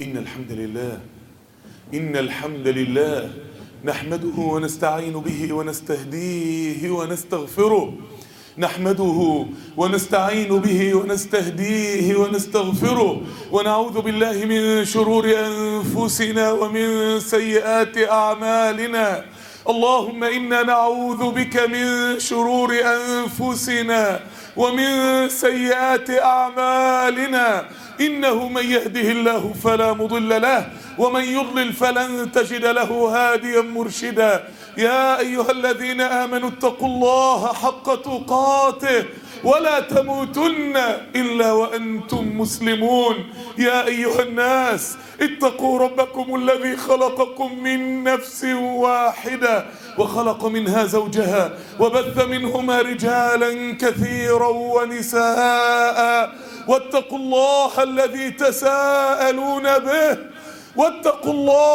إن الحمد لله نحمده ونستعين به ونستهديه ونستغفره. نحمده ونستعين به ونستهديه ونستغفره، ونعوذ بالله من شرور أنفسنا ومن سيئات أعمالنا. اللهم إنا نعوذ بك من شرور أنفسنا ومن سيئات أعمالنا. إنه من يهده الله فلا مضل له ومن يضلل فلن تجد له هاديا مرشدا. يا أيها الذين آمنوا اتقوا الله حق تقاته ولا تموتن إلا وأنتم مسلمون. يا أيها الناس اتقوا ربكم الذي خلقكم من نفس واحدة وخلق منها زوجها وبث منهما رجالا كثيرا ونساء. واتقوا الله الذي تساءلون به واتقوا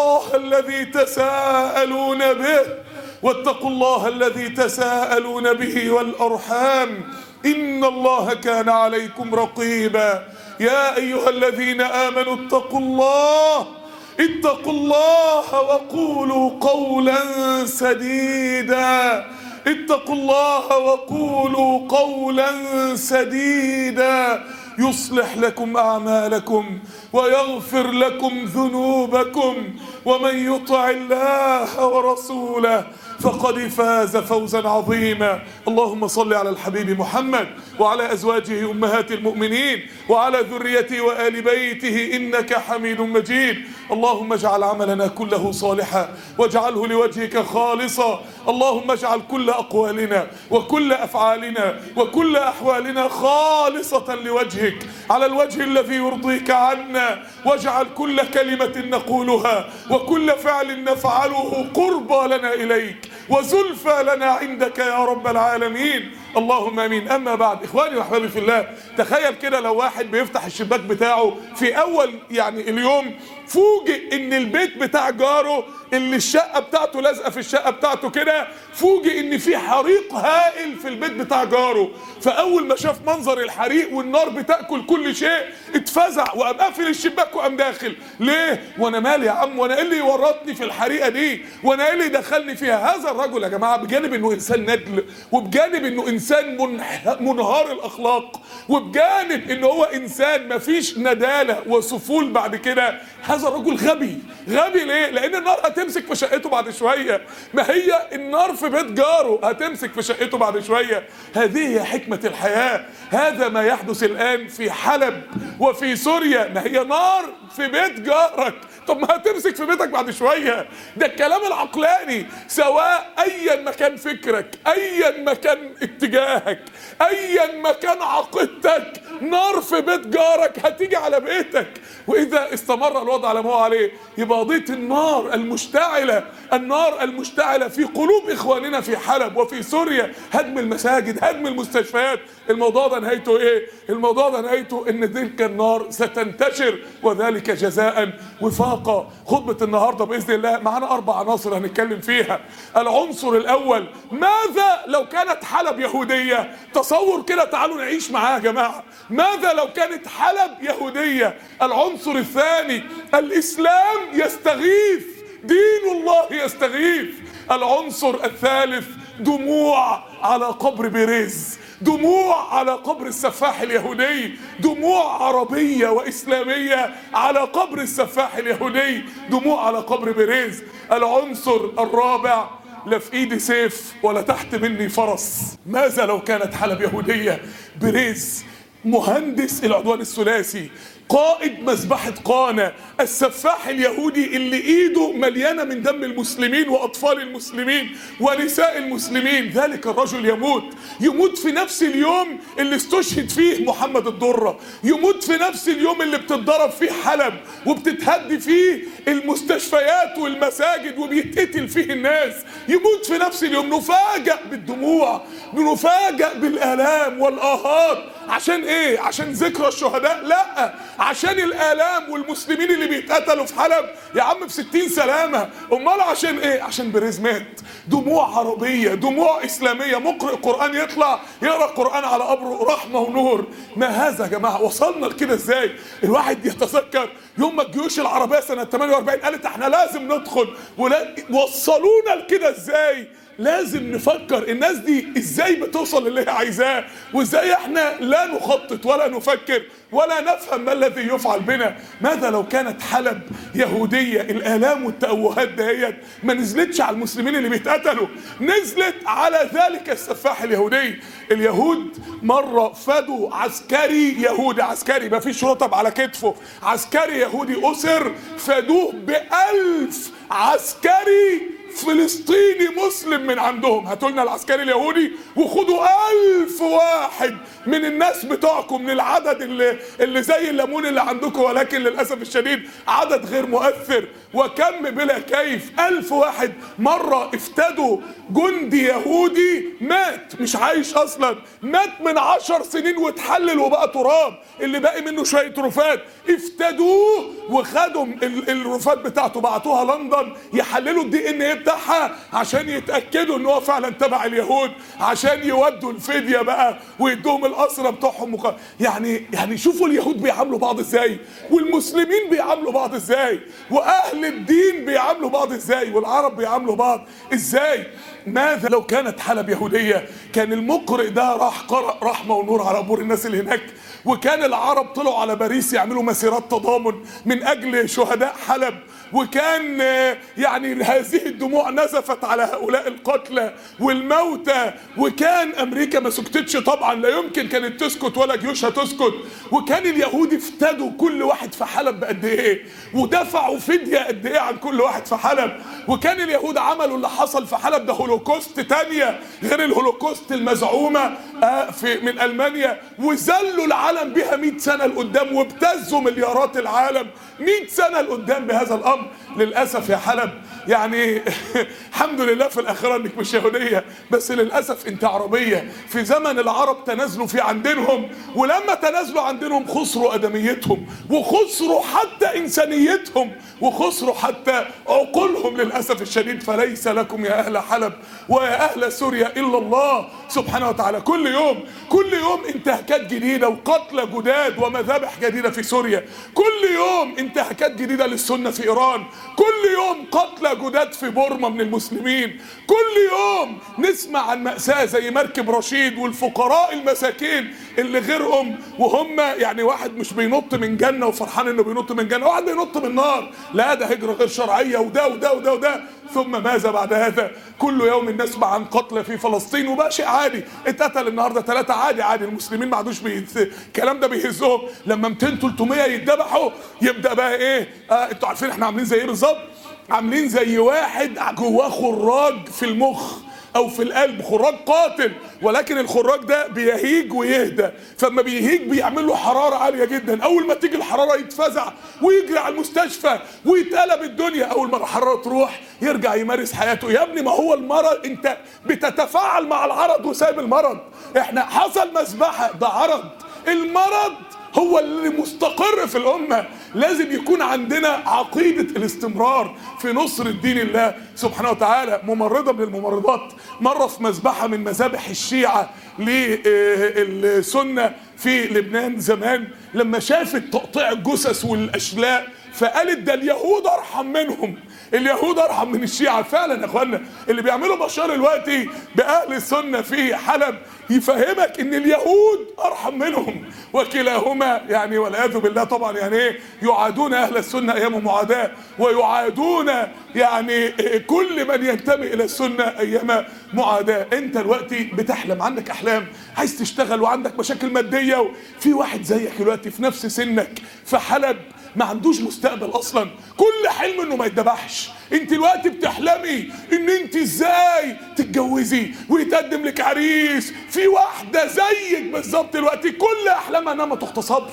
الله الذي تساءلون به والأرحام إن الله كان عليكم رقيبا. يا أيها الذين آمنوا اتقوا الله وقولوا قولا سديدا يصلح لكم أعمالكم ويغفر لكم ذنوبكم، ومن يطع الله ورسوله فقد فاز فوزا عظيما. اللهم صل على الحبيب محمد وعلى أزواجه أمهات المؤمنين وعلى ذريته وآل بيته إنك حميد مجيد. اللهم اجعل عملنا كله صالحا واجعله لوجهك خالصا. اللهم اجعل كل أقوالنا وكل أفعالنا وكل أحوالنا خالصة لوجهك على الوجه الذي يرضيك عنا، واجعل كل كلمة نقولها وكل فعل نفعله قربى لنا إليك وزلفى لنا عندك يا رب العالمين. اللهم امين. اما بعد، اخواني واحبابي في الله، تخيل كده لو واحد بيفتح الشباك بتاعه في اول اليوم، فوجئ ان البيت بتاع جاره اللي الشقه بتاعته لازقه في الشقه بتاعته كده، فوجئ ان في حريق هائل في البيت بتاع جاره. فاول ما شاف منظر الحريق والنار بتاكل كل شيء اتفزع وقام قافل الشباك وقام داخل. ليه؟ وانا مالي يا عم؟ وانا ايه اللي ورطني في الحريقه دي؟ وانا ايه اللي دخلني فيها؟ هذا الرجل يا جماعه بجانب انه انسان ندل، وبجانب انه انسان منهار الاخلاق، وبجانب انه هو انسان مفيش نداله وسفول بعد كده، هذا الرجل غبي. غبي ليه؟ لان النار هتمسك في شقته بعد شويه. ما هي النار في بيت جاره هتمسك في شقته بعد شويه. هذه هي حكمه الحياه. هذا ما يحدث الان في حلب وفي سوريا. ما هي نار في بيت جارك، طب ما هتمسك في بيتك بعد شويه. ده الكلام العقلاني. سواء ايا ما كان فكرك، ايا ما كان اتجاهك، ايا ما كان عقيدتك، نار في بيت جارك هتيجي على بيتك. واذا استمر الوضع على ما هو عليه، يبقى قضيه النار المشتعله في قلوب اخواننا في حلب وفي سوريا، هدم المساجد، هدم المستشفيات. الموضوع ده نهايته ايه؟ الموضوع ده نهايته ان تلك النار ستنتشر، وذلك جزاء وفاقا. خطبه النهارده باذن الله معانا 4 عناصر هنتكلم فيها. العنصر الاول، ماذا لو كانت حلب يهوديه؟ تصور كده، تعالوا نعيش معاه يا جماعه. ماذا لو كانت حلب يهوديه؟ العنصر الثاني، الاسلام يستغيث، دين الله يستغيث. العنصر الثالث، دموع على قبر بيريز، دموع على قبر السفاح اليهودي، دموع عربية وإسلامية على قبر السفاح اليهودي، دموع على قبر بيريز. العنصر الرابع، لا في ايدي سيف ولا تحت مني فرس. ماذا لو كانت حلب يهودية؟ بيريز مهندس العدوان الثلاثي، قائد مذبحة قانا، السفاح اليهودي اللي ايده مليانة من دم المسلمين واطفال المسلمين ونساء المسلمين. ذلك الرجل يموت في نفس اليوم اللي استشهد فيه محمد الدرة، يموت في نفس اليوم اللي بتتضرب فيه حلب وبتتهدي فيه المستشفيات والمساجد وبيتقتل فيه الناس، يموت في نفس اليوم. نفاجأ بالدموع، نفاجأ بالآلام والآهات. عشان ايه؟ عشان ذكرى الشهداء؟ لا، عشان الآلام والمسلمين اللي بيتقتلوا في حلب يا عم في 60 سلامة. امال عشان ايه؟ عشان بريزمات، دموع عربية، دموع اسلامية، مقرئ قرآن يطلع يقرأ قرآن على قبره رحمة ونور. ما هذا يا جماعة؟ وصلنا لكده ازاي؟ الواحد يتذكر يوم ما الجيوش العربية سنة 48 قالت احنا لازم ندخل، وصلونا لكده ازاي؟ لازم نفكر الناس دي ازاي بتوصل للي هي عايزاه، وازاي احنا لا نخطط ولا نفكر ولا نفهم ما الذي يفعل بنا. ماذا لو كانت حلب يهودية؟ الآلام والتأوهات دهيت ما نزلتش على المسلمين اللي بيتقتلوا، نزلت على ذلك السفاح اليهودي. اليهود مرة فدوا عسكري يهودي، عسكري ما فيش رطب على كتفه، عسكري يهودي أسر، فدوه ب1000 عسكري فلسطيني مسلم من عندهم. هاتولنا العسكري اليهودي وخدوا 1000 واحد من الناس بتوعكم، من العدد اللي زي الليمون اللي عندكم، ولكن للأسف الشديد عدد غير مؤثر. وكم بلا كيف 1000 واحد مرة افتدوا جندي يهودي مات، مش عايش أصلا، مات من 10 سنين واتحلل وبقى تراب، اللي باقي منه شوية رفات، افتدوه وخدوا الرفات بتاعته بعتوها لندن يحللوا الDNA بتاعها عشان يتأكدوا ان هو فعلا تبع اليهود، عشان يودوا الفدية بقى ويدوهم الأسرى بتوعهم. يعني شوفوا اليهود بيعاملوا بعض ازاي، والمسلمين بيعاملوا بعض ازاي، واهل الدين بيعاملوا بعض ازاي، والعرب بيعاملوا بعض ازاي. ماذا لو كانت حلب يهودية؟ كان المقرئ ده راح قرأ رحمة ونور على قبور الناس اللي هناك، وكان العرب طلعوا على باريس يعملوا مسيرات تضامن من أجل شهداء حلب، وكان يعني هذه الدموع نزفت على هؤلاء القتلى والموتى، وكان أمريكا ما سكتتش طبعا، لا يمكن كانت تسكت ولا جيوشها تسكت. وكان اليهود افتدوا كل واحد في حلب بقد ايه، ودفعوا فدية قد ايه عن كل واحد في حلب. وكان اليهود عملوا اللي حصل في حلب ده هولوكوست تانية غير الهولوكوست المزعومة من ألمانيا، وذلوا العالم بها 100 سنة لقدام، وابتزوا مليارات العالم 100 سنة لقدام بهذا الأمر. للأسف يا حلب يعني الحمد لله في الآخرة انك مش يهودية، بس للأسف انت عربية. في زمن العرب تنازلوا في عن دينهم، ولما تنازلوا عن دينهم خسروا أدميتهم، وخسروا حتى إنسانيتهم، وخسروا حتى عقولهم للأسف الشديد. فليس لكم يا أهل حلب ويا أهل سوريا إلا الله سبحانه وتعالى. كل يوم انتهاكات جديدة وقتلى جداد ومذابح جديدة في سوريا، كل يوم انتهاكات جديدة للسنة في إيران، كل يوم قتلى جداد في بورما من المسلمين، كل يوم نسمع عن مأساة زي مركب رشيد والفقراء المساكين اللي غيرهم، وهم يعني واحد مش بينط من جنة وفرحان انه بينط من جنة، واحد بينط من نار. لا ده هجرة غير شرعية، وده وده وده وده. ثم ماذا بعد هذا؟ كل يوم نسمع عن قتلى في فلسطين، وبقى شيء عادي. اتقتل النهارده 3 عادي، المسلمين ما عادوش الكلام ده بيهزهم. لما 200 300 يتذبحوا يبدا بقى ايه؟ انتوا عارفين احنا عاملين زي ايه بالظبط؟ عاملين زي واحد جواه خراج في المخ او في القلب، خراج قاتل، ولكن الخراج ده بيهيج ويهدى. فلما بيهيج بيعمل له حراره عاليه جدا، اول ما تيجي الحراره يتفزع ويجري على المستشفى ويتقلب الدنيا. اول ما الحراره تروح يرجع يمارس حياته. يا ابني ما هو المرض، انت بتتفاعل مع العرض وسايب المرض. احنا حصل مذبحه، ده عرض. المرض هو اللي مستقر في الأمة. لازم يكون عندنا عقيدة الاستمرار في نصر دين الله سبحانه وتعالى. ممرضة من الممرضات مرة في مذبحة من مذابح الشيعة للسنة في لبنان زمان، لما شافت تقطيع الجثث والأشلاء فقالت ده اليهود أرحم منهم، اليهود أرحم من الشيعة. فعلا يا اخوانا اللي بيعملوا بشار دلوقتي بأهل السنة في حلب يفهمك ان اليهود أرحم منهم، وكلاهما يعني والعياذ بالله طبعا يعني ايه، يعادون أهل السنة أيام معاداة، ويعادون يعني كل من ينتمي إلى السنة أيام معاداة. انت دلوقتي بتحلم، عندك أحلام، عايز تشتغل وعندك مشاكل مادية، وفي واحد زيك دلوقتي في نفس سنك في حلب ما عندوش مستقبل اصلا، كل حلم انه ما يتذبحش. انت دلوقتي بتحلمي ان انت ازاي تتجوزي ويتقدم لك عريس، في واحده زيك بالظبط دلوقتي كل احلامها انها ما تغتصبش،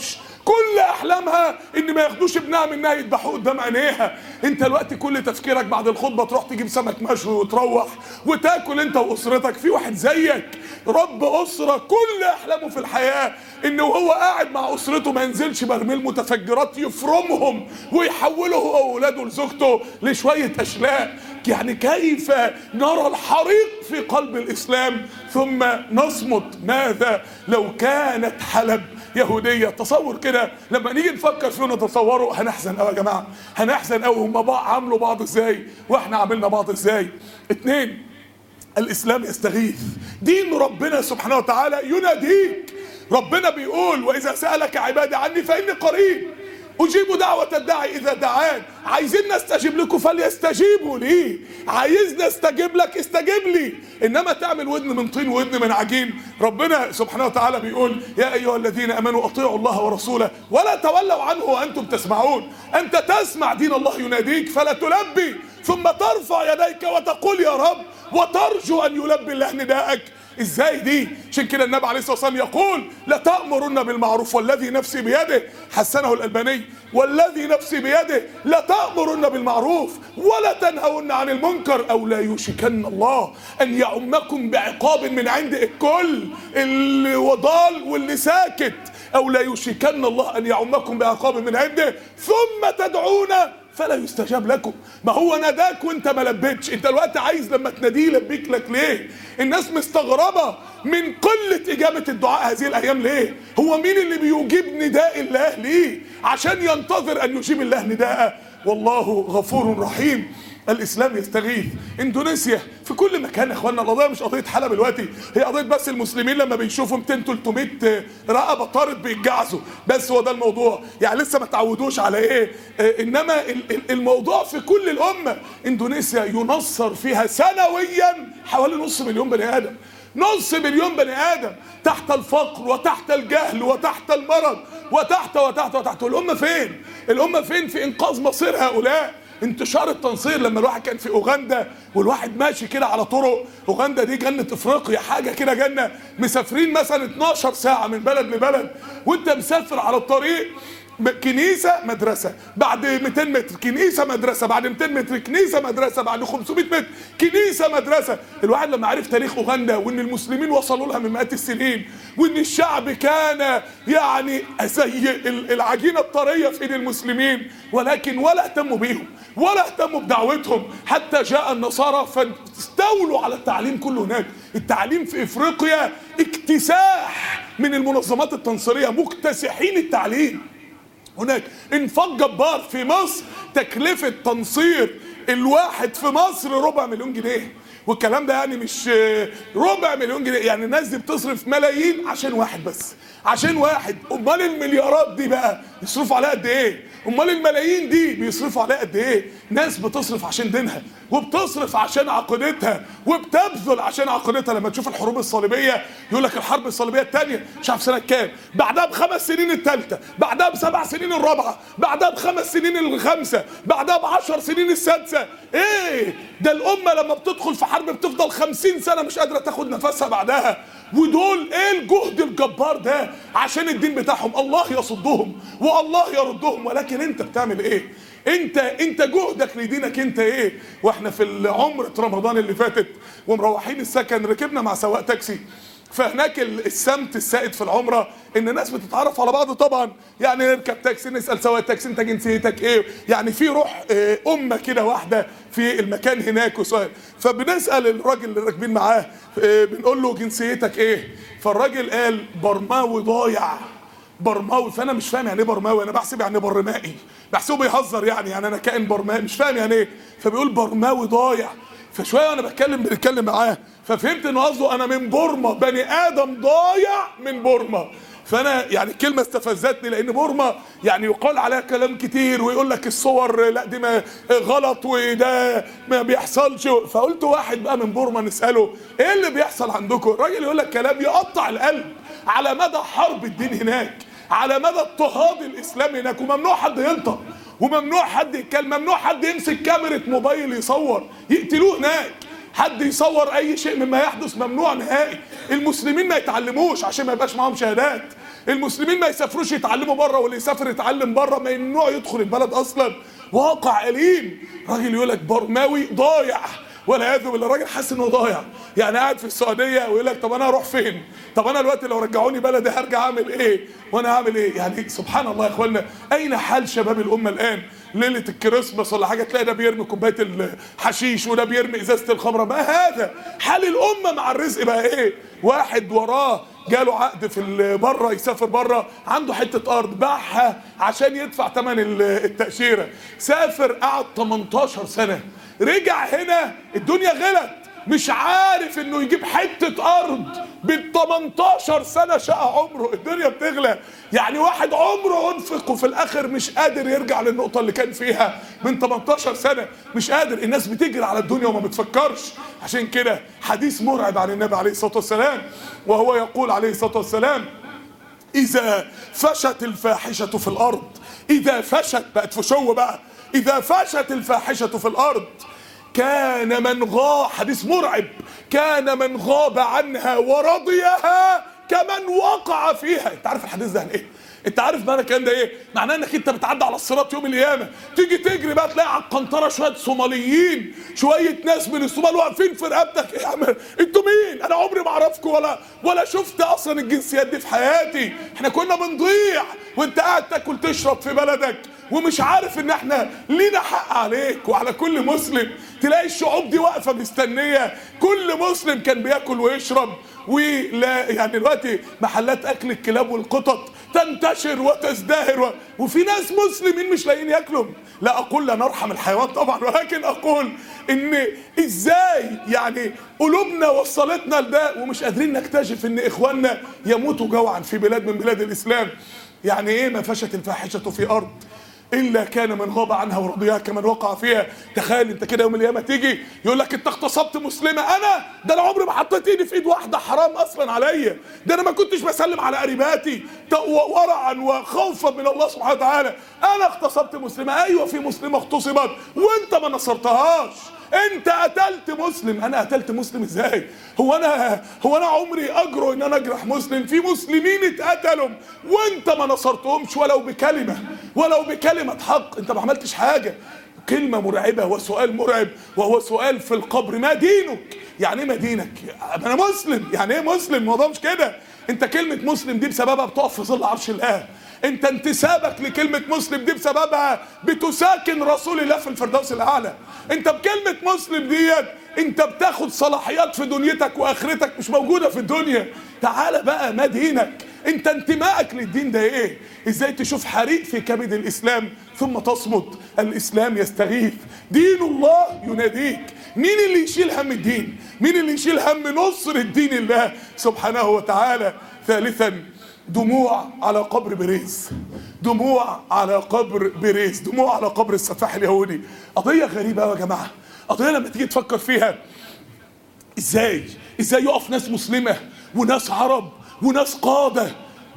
كل احلامها ان ما ياخدوش ابنها منها يذبحوه قدام عينيها. انت الوقت كل تفكيرك بعد الخطبه تروح تجيب سمك مشوي وتروح وتاكل انت واسرتك. في واحد زيك رب اسره كل احلامه في الحياه انه وهو قاعد مع اسرته ما ينزلش برميل متفجرات يفرمهم ويحوله هو واولاده لزوجته لشويه اشلاء. يعني كيف نرى الحريق في قلب الاسلام ثم نصمت؟ ماذا لو كانت حلب يهوديه؟ تصور كده لما نيجي نفكر فيه ونتصوره هنحزن قوي يا جماعه، هنحزن قوي. هم عملوا بعض ازاي واحنا عملنا بعض ازاي؟ اتنين، الاسلام يستغيث، دين ربنا سبحانه وتعالى يناديك. ربنا بيقول واذا سالك عبادي عني فاني قريب اجيب دعوه الداعي اذا دعان. عايزين نستجيب لكم فليستجيبوا لي، عايزني استجيب لك استجيب لي، انما تعمل ودن من طين وودن من عجين. ربنا سبحانه وتعالى بيقول يا ايها الذين امنوا اطيعوا الله ورسوله ولا تولوا عنه وانتم تسمعون. انت تسمع دين الله يناديك فلا تلبي ثم ترفع يديك وتقول يا رب وترجو ان يلبي الله نداءك. ازاي دي؟ عشان كده النبي عليه الصلاه والسلام يقول لتأمرن بالمعروف والذي نفسي بيده، حسنه الألباني، والذي نفسي بيده لتأمرن بالمعروف ولا تنهون عن المنكر او لا يوشكن الله ان يعمكم بعقاب من عند الكل اللي وضال واللي ساكت، او لا يوشكن الله ان يعمكم بعقاب من عنده ثم تدعون فلا يستجاب لكم. ما هو ناداك وانت ما لبيتش. انت الوقت عايز لما تناديه يلبيك لك ليه؟ الناس مستغربه من قله اجابه الدعاء هذه الايام ليه؟ هو مين اللي بيجيب نداء الله ليه؟ عشان ينتظر ان يجيب الله نداءه. والله غفور رحيم. الاسلام يستغيث. اندونيسيا في كل مكان يا اخوانا. القضيه مش قضيه حلب دلوقتي، هي قضيه بس المسلمين لما بيشوفوا 200 300 رقبه طارت بيتجعزوا، بس هو ده الموضوع. يعني لسه ما تعودوش على ايه، انما الموضوع في كل الامه. اندونيسيا ينصر فيها سنويا حوالي نص مليون بني ادم، نص مليون بني ادم تحت الفقر وتحت الجهل وتحت المرض وتحت وتحت وتحت. الامه فين؟ الامه فين في انقاذ مصير هؤلاء؟ انتشار التنصير. لما الواحد كان في اوغندا والواحد ماشي كده على طرق اوغندا دي جنة افريقيا، حاجه كده جنه، مسافرين مثلا 12 ساعه من بلد لبلد وانت مسافر على الطريق، كنيسه مدرسه، بعد 200 متر كنيسه مدرسه، بعد 200 متر كنيسه مدرسه، بعد 500 متر كنيسه مدرسه. الواحد لما عرف تاريخ اوغندا وان المسلمين وصلوا لها من مئات السنين وان الشعب كان يعني زي العجينه الطريه في ايد المسلمين، ولكن ولا اهتموا بيهم ولا اهتموا بدعوتهم حتى جاء النصارى فاستولوا على التعليم كله هناك. التعليم في افريقيا اكتساح من المنظمات التنصيريه، مكتسحين التعليم هناك. انفاق جبار. في مصر تكلفة تنصير الواحد في مصر 250 مليون جنيه، والكلام ده يعني مش 250 مليون جنيه، يعني الناس دي بتصرف ملايين عشان واحد بس، عشان واحد. امال المليارات دي بقى يصرفوا عليها قد ايه؟ امال الملايين دي بيصرفوا عليها قد ايه؟ ناس بتصرف عشان دينها وبتصرف عشان عقيدتها وبتبذل عشان عقيدتها. لما تشوف الحروب الصليبيه يقول لك الحرب الصليبيه الثانيه مش عارف سنه كام، بعدها ب5 سنين الثالثه، بعدها ب7 سنين الرابعه، بعدها ب5 سنين الخامسه، بعدها ب10 سنين السادسه. ايه ده؟ الامه لما بتدخل في حرب بتفضل 50 سنه مش قادره تاخد نفسها بعدها. ودول ايه الجهد الجبار ده عشان الدين بتاعهم؟ الله يصدهم والله يردهم، ولكن انت بتعمل ايه؟ انت جهدك لدينك انت ايه؟ واحنا في عمرة رمضان اللي فاتت ومروحين السكن ركبنا مع سواق تاكسي، فهناك السمت السائد في العمره ان الناس بتتعرف على بعض طبعا، يعني نركب تاكسي نسال سواق تاكسي انت جنسيتك ايه، يعني في روح امه كده واحده في المكان هناك وسؤال. فبنسال الراجل اللي راكبين معاه بنقول له جنسيتك ايه؟ فالراجل قال برماوي ضايع. برماوي. فانا مش فاهم يعني ايه برماوي، انا بحسب يعني برمائي، بحسبه بيهزر يعني انا كائن برمائي، مش فاهم يعني ايه. فبيقول برماوي ضايع. فشويه وانا بنتكلم معاه ففهمت انه قصده انا من بورما، بني ادم ضايع من بورما. فانا يعني الكلمه استفزتني لان بورما يعني يقال عليها كلام كتير ويقول لك الصور لا دي ما غلط وده ما بيحصلش. فقلت واحد بقى من بورما نساله ايه اللي بيحصل عندكم؟ الراجل يقول لك كلام يقطع القلب على مدى حرب الدين هناك، على مدى اضطهاد الاسلام هناك، وممنوع حد ينطق وممنوع حد يتكلم، ممنوع حد يمسك كاميرا موبايل يصور، يقتلوه هناك. حد يصور اي شيء مما يحدث ممنوع نهائي. المسلمين ما يتعلموش عشان ما يبقاش معاهم شهادات، المسلمين ما يسافروش يتعلموا بره، واللي يسافر يتعلم بره ممنوع يدخل البلد اصلا. واقع أليم. راجل يقول لك برماوي ضايع والعياذ بالله، الراجل حاسس انه ضايع، يعني قاعد في السعوديه ويقول لك طب انا اروح فين؟ طب انا دلوقتي لو رجعوني بلدي هرجع اعمل ايه؟ وانا هعمل ايه؟ يعني سبحان الله يا اخوانا، اين حال شباب الامه الان؟ ليله الكريسماس ولا حاجه تلاقي ده بيرمي كوبايه الحشيش وده بيرمي ازازه الخمره. ما هذا حال الامه مع الرزق بقى ايه؟ واحد وراه جاله عقد في بره يسافر بره، عنده حته ارض باعها عشان يدفع ثمن التاشيره، سافر قعد 18 سنه، رجع هنا الدنيا غلت، مش عارف انه يجيب حته ارض بال 18 سنه شقى عمره. الدنيا بتغلى، يعني واحد عمره انفق وفي الاخر مش قادر يرجع للنقطه اللي كان فيها من 18 سنه، مش قادر. الناس بتجري على الدنيا وما بتفكرش. عشان كده حديث مرعب عن النبي عليه الصلاه والسلام، وهو يقول عليه الصلاه والسلام: اذا فشت الفاحشه في الارض، اذا فشت بقت فشو بقى، اذا فشت الفاحشه في الارض كان من غاب، حديث مرعب، كان من غاب عنها ورضيها كمن وقع فيها. انت عارف الحديث ده عن ايه؟ انت عارف معنى الكلام ده ايه؟ معناه انك انت بتعدي على الصراط يوم القيامه، تيجي تجري بقى تلاقي على القنطره شويه صوماليين، شويه ناس من الصومال واقفين في رقبتك. ايه يا عم انتوا مين؟ انا عمري ما اعرفكم ولا شفت اصلا الجنسيات دي في حياتي. احنا كنا بنضيع وانت قاعد تاكل تشرب في بلدك ومش عارف ان احنا لينا حق عليك وعلى كل مسلم. تلاقي الشعوب دي واقفه مستنيه، كل مسلم كان بياكل ويشرب، ولا يعني دلوقتي محلات اكل الكلاب والقطط تنتشر وتزدهر وفي ناس مسلمين مش لاقيين ياكلوا. لا اقول لا نرحم الحيوان طبعا، ولكن اقول ان ازاي يعني قلوبنا وصلتنا لده ومش قادرين نكتشف ان اخواننا يموتوا جوعا في بلاد من بلاد الاسلام. يعني ايه ما فشت الفاحشه في ارض الا كان من غاب عنها ورضيها كمن وقع فيها. تخيل انت كده يوم القيامه تيجي يقول لك انت اغتصبت مسلمه، انا عمري ما حطيت ايدي في ايد واحده حرام اصلا عليا، ده انا ما كنتش بسلم على قريباتي ورعا وخوفا من الله سبحانه وتعالى، انا اغتصبت مسلمه. ايوه في مسلمه اغتصبت وانت ما نصرتهاش، انت قتلت مسلم. انا قتلت مسلم ازاي؟ هو انا عمري اجرؤ ان انا اجرح مسلم؟ في مسلمين اتقتلوا وانت ما نصرتهمش ولو بكلمه حق. انت ما عملتش حاجه. كلمه مرعبه وسؤال مرعب، وهو سؤال في القبر: ما دينك؟ يعني ايه ما دينك؟ انا مسلم. يعني ايه مسلم؟ الموضوع مش كده. انت كلمه مسلم دي بسببها بتقف في ظل عرش الله، انت انتسابك لكلمة مسلم دي بسببها بتساكن رسول الله في الفردوس الاعلى. انت بكلمة مسلم ديت انت بتاخد صلاحيات في دنيتك واخرتك مش موجودة في الدنيا. تعال بقى، ما دينك؟ انت انتمائك للدين ده ايه؟ ازاي تشوف حريق في كبد الاسلام ثم تصمت؟ الاسلام يستغيث، دين الله يناديك. مين اللي يشيل هم الدين؟ مين اللي يشيل هم نصر الدين الله سبحانه وتعالى؟ ثالثا دموع على قبر بريز، دموع على قبر بريز، دموع على قبر السفاح اليهودي. قضية غريبة يا جماعة، قضية لما تيجي تفكر فيها ازاي يقف ناس مسلمة وناس عرب وناس قادة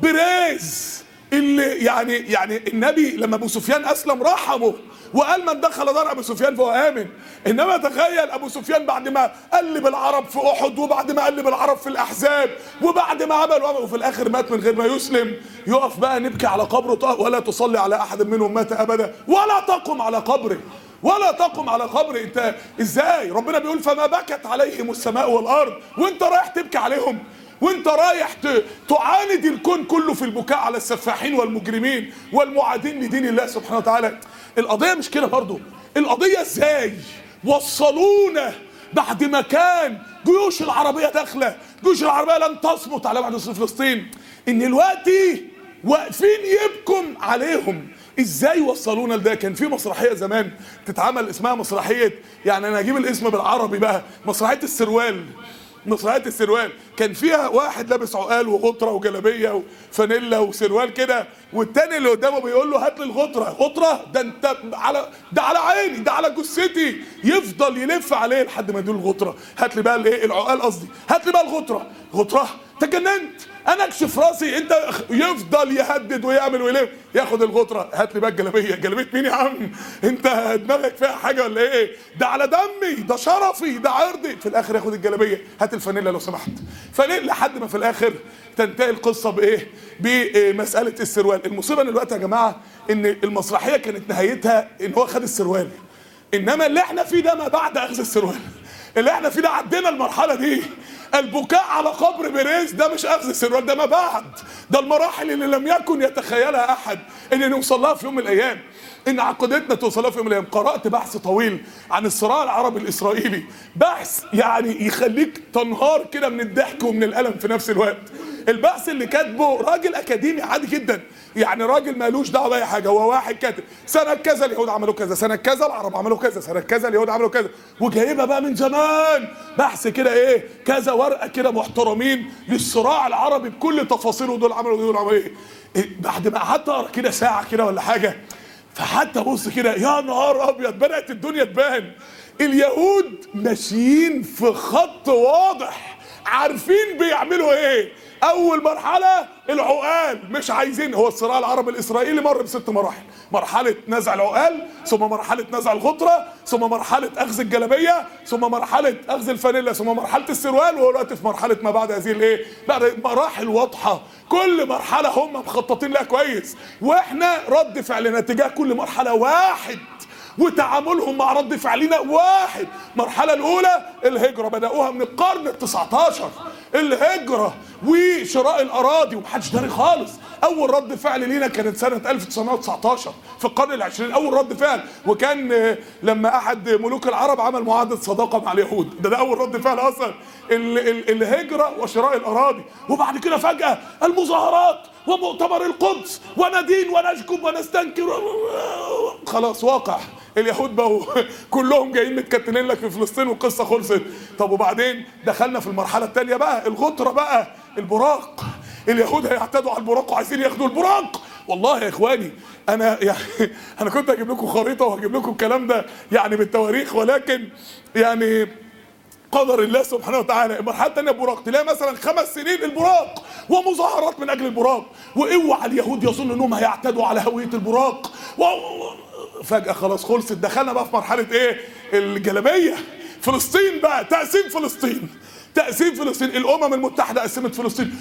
بريز اللي يعني النبي لما ابو سفيان اسلم رحمه وقال من دخل دار ابو سفيان فهو امن. انما تخيل ابو سفيان بعد ما قلب العرب في احد وبعد ما قلب العرب في الاحزاب وبعد ما عمل وفي الاخر مات من غير ما يسلم، يقف بقى نبكي على قبره: ولا تصلي على احد منهم مات ابدا ولا تقم على قبره، ولا تقم على قبره. انت ازاي؟ ربنا بيقول فما بكت عليهم السماء والارض، وانت رايح تبكي عليهم؟ وانت رايح تعاند الكون كله في البكاء على السفاحين والمجرمين والمعادين لدين الله سبحانه وتعالى؟ القضية مش كده برضو. القضية ازاي وصلونا بعد ما كان جيوش العربية داخلة، جيوش العربية لن تصمت على بعد فلسطين، ان دلوقتي واقفين يبكم عليهم. ازاي وصلونا لده؟ كان في مسرحية زمان تتعمل اسمها مسرحية، يعني انا هجيب الاسم بالعربي بقى، مسرحية السروال. مسرحية السروال كان فيها واحد لابس عقال وغطرة وجلابية وفانيلا وسروال كده، والتاني اللي قدامه بيقول له هات لي الغطرة. غطرة؟ ده انت على عيني، ده على جثتي. يفضل يلف عليه لحد ما يديله الغطرة. هات لي بقى الايه؟ العقال قصدي. هات لي بقى الغطرة. غطرة؟ تجننت، انا اكشف راسي، انت يفضل يهدد ويعمل ويلم، ياخد الغطره، هات لي بقى الجلابيه. جلابيه مين يا عم؟ انت دماغك فيها حاجه ولا ايه؟ ده على دمي، ده شرفي، ده عرضي. في الاخر ياخد الجلابيه، هات الفانيلا لو سمحت. فليه؟ لحد ما في الاخر تنتهي القصه بايه؟ بمساله السروال. المصيبه ان الوقت يا جماعه ان المسرحيه كانت نهايتها ان هو خد السروال، انما اللي احنا فيه ده ما بعد اخذ السروال. اللي احنا فيه ده عدينا المرحله دي. البكاء على قبر بيريز ده مش اخذ السروال، ده ما بعد، ده المراحل اللي لم يكن يتخيلها احد ان نوصل لها في يوم من الايام، ان عقيدتنا توصل لها في يوم من الايام. قرات بحث طويل عن الصراع العربي الاسرائيلي، بحث يعني يخليك تنهار كده من الضحك ومن الالم في نفس الوقت. البحث اللي كاتبه راجل اكاديمي عادي جدا، يعني راجل مالوش دعوه باي حاجه، هو واحد كاتب سنه كذا اليهود عملوا كذا، سنه كذا العرب عملوا كذا، سنه كذا اليهود عملوا كذا، وجايبها بقى من زمان، بحث كده ايه، كذا ورقه كده محترمين للصراع العربي بكل تفاصيله، دول عملوا دول عملوا ايه. بعد ما قعدت اقرا كده ساعه كده ولا حاجه، فحتى بص كده يا نهار ابيض، بدات الدنيا تبان. اليهود ماشيين في خط واضح، عارفين بيعملوا ايه. اول مرحله العقال مش عايزين، هو الصراع العربي الاسرائيلي مر ب6 مراحل، مرحله نزع العقال، ثم مرحله نزع الغطره، ثم مرحله اخذ الجلابيه، ثم مرحله اخذ الفانيلا، ثم مرحله السروال، وهو دلوقتي في مرحله ما بعد هذه الايه، بعد مراحل واضحه، كل مرحله هم مخططين لها كويس، واحنا رد فعلنا تجاه كل مرحله واحد، وتعاملهم مع رد فعلنا واحد. المرحله الاولى الهجره، بداوها من القرن ال19، الهجره وشراء الاراضي، ومحدش داري خالص. اول رد فعل لينا كانت سنه 1919 في القرن العشرين، اول رد فعل، وكان لما احد ملوك العرب عمل معاهده صداقه مع اليهود، ده اول رد فعل اصلا، الهجره وشراء الاراضي. وبعد كده فجاه المظاهرات ومؤتمر القدس وندين ونشكب ونستنكر، خلاص واقع. اليهود بقوا كلهم جايين متكتلين لك في فلسطين والقصه خلصت. طب وبعدين دخلنا في المرحله الثانيه بقى، الغطره بقى، البراق. اليهود هيعتدوا على البراق وعايزين ياخدوا البراق. والله يا اخواني انا يعني انا كنت هجيب لكم خريطه وهجيب لكم الكلام ده يعني بالتواريخ، ولكن يعني قدر الله سبحانه وتعالى. المرحله الثانيه البراق، تلاقي مثلا 5 سنين البراق ومظاهرات من اجل البراق، واوعى اليهود يظن انهم هيعتدوا على هويه البراق، فجاه خلاص خلصت. دخلنا بقى في مرحله ايه؟ الجلابيه. فلسطين بقى، تقسيم فلسطين، تقسيم فلسطين. الامم المتحده قسمت فلسطين،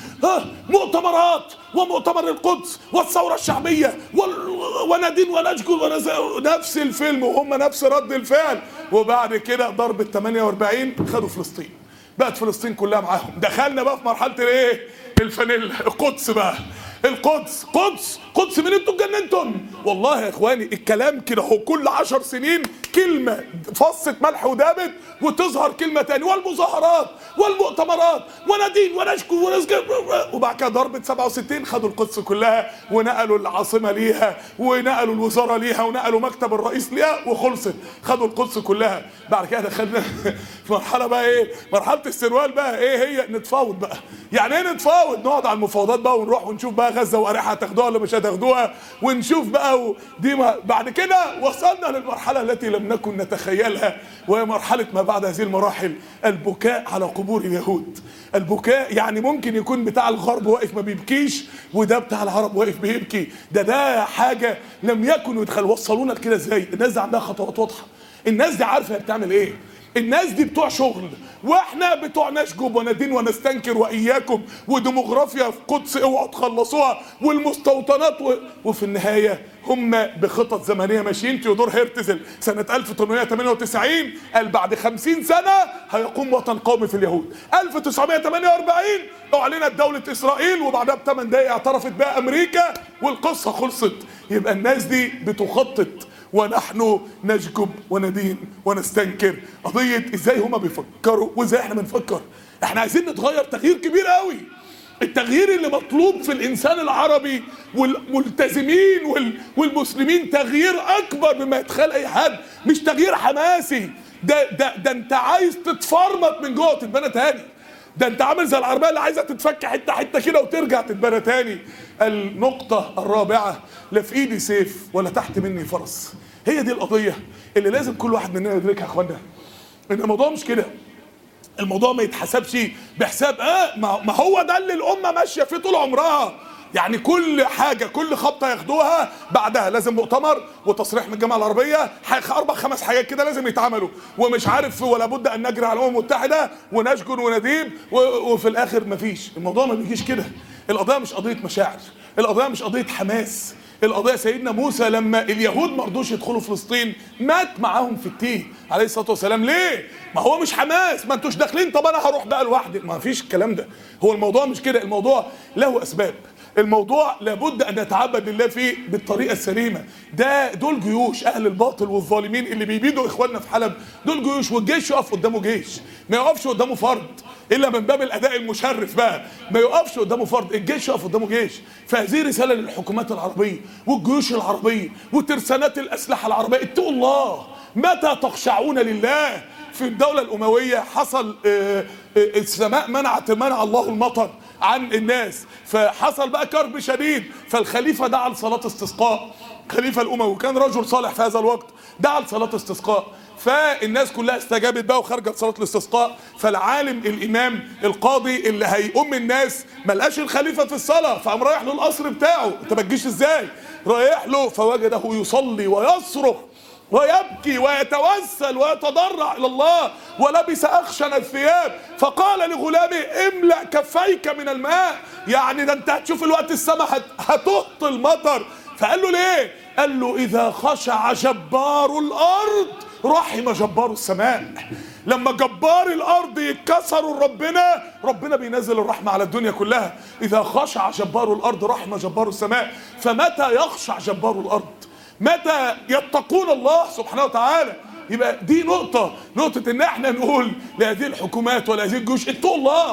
مؤتمرات ومؤتمر القدس والثوره الشعبيه وندين ونشكر نفس الفيلم، وهم نفس رد الفعل. وبعد كده ضربه 48 خدوا فلسطين، بقت فلسطين كلها معاهم. دخلنا بقى في مرحله الايه؟ الفانيلا. القدس بقى، القدس، قدس مين؟ انتوا اتجننتم والله يا اخواني. الكلام كده هو كل 10 سنين كلمه فصت ملح ودابت وتظهر كلمه تاني، والمظاهرات والمؤتمرات وندين ونشكو ونسجد. وبعد كده ضربه 67 خدوا القدس كلها ونقلوا العاصمه ليها ونقلوا الوزاره ليها ونقلوا مكتب الرئيس ليها وخلصت، خدوا القدس كلها. بعد كده دخلنا في مرحله بقى ايه؟ مرحله السروال بقى. ايه هي؟ نتفاوض بقى. يعني ايه نتفاوض؟ نقعد على المفاوضات بقى ونروح ونشوف بقى غزه واريحا هتاخدوها ولا مش هتاخدوها، ونشوف بقى دي بعد كده وصلنا للمرحله التي لم نكن نتخيلها، وهي مرحله ما بعد هذه المراحل، البكاء على قبور اليهود. البكاء يعني ممكن يكون بتاع الغرب واقف ما بيبكيش، وده بتاع العرب واقف بيبكي. ده حاجه لم يكن يدخل. وصلونا لكده ازاي؟ الناس دي عندها خطوات واضحه، الناس دي عارفه هي بتعمل ايه، الناس دي بتوع شغل، واحنا بتوع نشجب وندين ونستنكر واياكم وديموغرافيا في قدس اوعوا تخلصوها والمستوطنات وفي النهايه هم بخطط زمنيه ماشيين. تيودور هيرتزل سنه 1898 قال بعد 50 سنه هيقوم وطن قومي في اليهود. 1948 اعلنت دوله اسرائيل، وبعدها ب8 دقائق اعترفت بها امريكا والقصه خلصت. يبقى الناس دي بتخطط ونحن نشجب وندين ونستنكر. قضية ازاي هما بيفكروا وازاي احنا بنفكر. احنا عايزين نتغير تغيير كبير قوي. التغيير اللي مطلوب في الانسان العربي والملتزمين والمسلمين تغيير اكبر مما يتخيل اي حد، مش تغيير حماسي. ده انت عايز تتفرمط من جوه وتتبنى تاني. ده انت عامل زي العربيه اللي عايزه تتفك حته حته كده وترجع تتبنى تاني. النقطه الرابعه، لا في ايدي سيف ولا تحت مني فرس. هي دي القضيه اللي لازم كل واحد مننا يدركها يا اخوانا. ان الموضوع مش كده. الموضوع ما يتحسبش بحساب ما هو ده اللي الامه ماشيه فيه طول عمرها. يعني كل حاجه، كل خبطه ياخدوها بعدها لازم مؤتمر وتصريح من الجامعه العربيه، 4-5 حاجات كده لازم يتعملوا، ومش عارف ولا بد ان نجري على الامم المتحده ونشجن ونديب، وفي الاخر مفيش. الموضوع ما بيجيش كده. القضيه مش قضيه مشاعر، القضيه مش قضيه حماس، القضيه سيدنا موسى لما اليهود ما رضوش يدخلوا فلسطين مات معاهم في التيه عليه الصلاه والسلام. ليه؟ ما هو مش حماس، ما انتوش داخلين طب انا هروح بقى لوحدي، ما فيش الكلام ده. هو الموضوع مش كده، الموضوع له اسباب، الموضوع لابد ان نتعبد لله فيه بالطريقه السليمه. دول جيوش اهل الباطل والظالمين اللي بيبيدوا اخواننا في حلب، دول جيوش، والجيش يقف قدامه جيش، ما يقفش قدامه فرد الا من باب الاداء المشرف بقى، ما يقفش قدامه فرد، الجيش يقف قدامه جيش. فهذه رساله للحكومات العربيه والجيوش العربيه وترسانات الاسلحه العربيه، اتقوا الله، متى تخشعون لله؟ في الدوله الامويه حصل السماء منع الله المطر عن الناس، فحصل بقى كرب شديد، فالخليفه دعا لصلاه استسقاء، خليفه الاموي وكان رجل صالح في هذا الوقت، دعا لصلاه استسقاء، فالناس كلها استجابت بقى وخرجت صلاه الاستسقاء. فالعالم الامام القاضي اللي هيقوم الناس ما لقاش الخليفه في الصلاه، فقام رايح له القصر بتاعه، انت ما تجيش ازاي؟ رايح له فوجده يصلي ويصرخ ويبكي ويتوسل ويتضرع الى الله، ولبس اخشن الثياب، فقال لغلامه املأ كفيك من الماء، يعني ده انت هتشوف الوقت السماء هتهط المطر. فقال له ليه؟ قال له اذا خشع جبار الارض رحم جبار السماء. لما جبار الارض يتكسروا ربنا بينزل الرحمه على الدنيا كلها. اذا خشع جبار الارض رحم جبار السماء. فمتى يخشع جبار الارض؟ متى يتقون الله سبحانه وتعالى؟ يبقى دي نقطة ان احنا نقول لهذه الحكومات ولهذه الجيوش اتقوا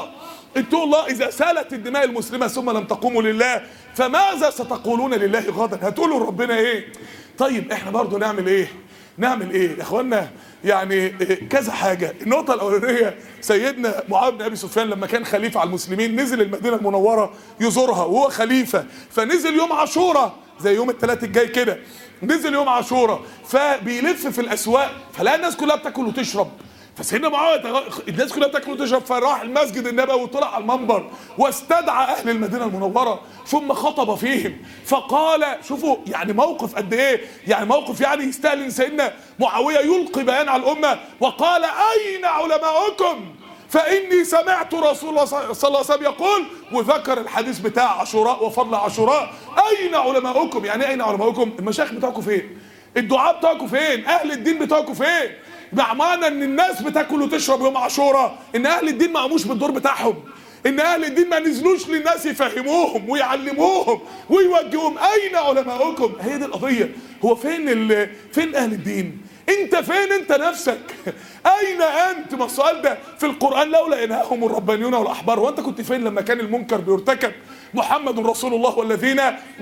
الله. اذا سالت الدماء المسلمة ثم لم تقوموا لله فماذا ستقولون لله غدا؟ هتقولوا لربنا ايه؟ طيب احنا برضو نعمل ايه يا اخوانا؟ يعني كذا حاجة. النقطة الاولانية سيدنا معاوية بن ابي سفيان لما كان خليفة على المسلمين نزل المدينة المنورة يزورها وهو خليفة، فنزل يوم عاشوراء زي يوم الثلاث الجاي كده، نزل يوم عاشوراء فبيلف في الاسواق فلقى الناس كلها بتاكل وتشرب، فسيدنا معاوية الناس كلها بتاكل وتشرب، فراح المسجد النبوي وطلع على المنبر واستدعى اهل المدينه المنوره ثم خطب فيهم فقال، شوفوا يعني موقف قد ايه، يعني موقف يعني يستاهل ان سيدنا معاوية يلقي بيان على الامه، وقال اين علماؤكم؟ فاني سمعت رسول الله صلى الله عليه وسلم يقول، وذكر الحديث بتاع عاشوراء وفضل عاشوراء. اين علماؤكم؟ يعني اين علماؤكم؟ المشايخ بتاعكم فين؟ الدعاء بتاعكم فين؟ اهل الدين بتاعكم فين؟ معنى ان الناس بتاكل وتشرب يوم عاشوراء ان اهل الدين ما قاموش بالدور بتاعهم، ان اهل الدين ما نزلوش للناس يفهموهم ويعلموهم ويوجهوهم. اين علماؤكم؟ هي دي القضيه. هو فين اهل الدين؟ انت فين انت نفسك؟ اين انت؟ ما السؤال ده في القران، لولا ينهاهم الربانيون والاحبار. وانت كنت فين لما كان المنكر بيرتكب؟ محمد رسول الله والذين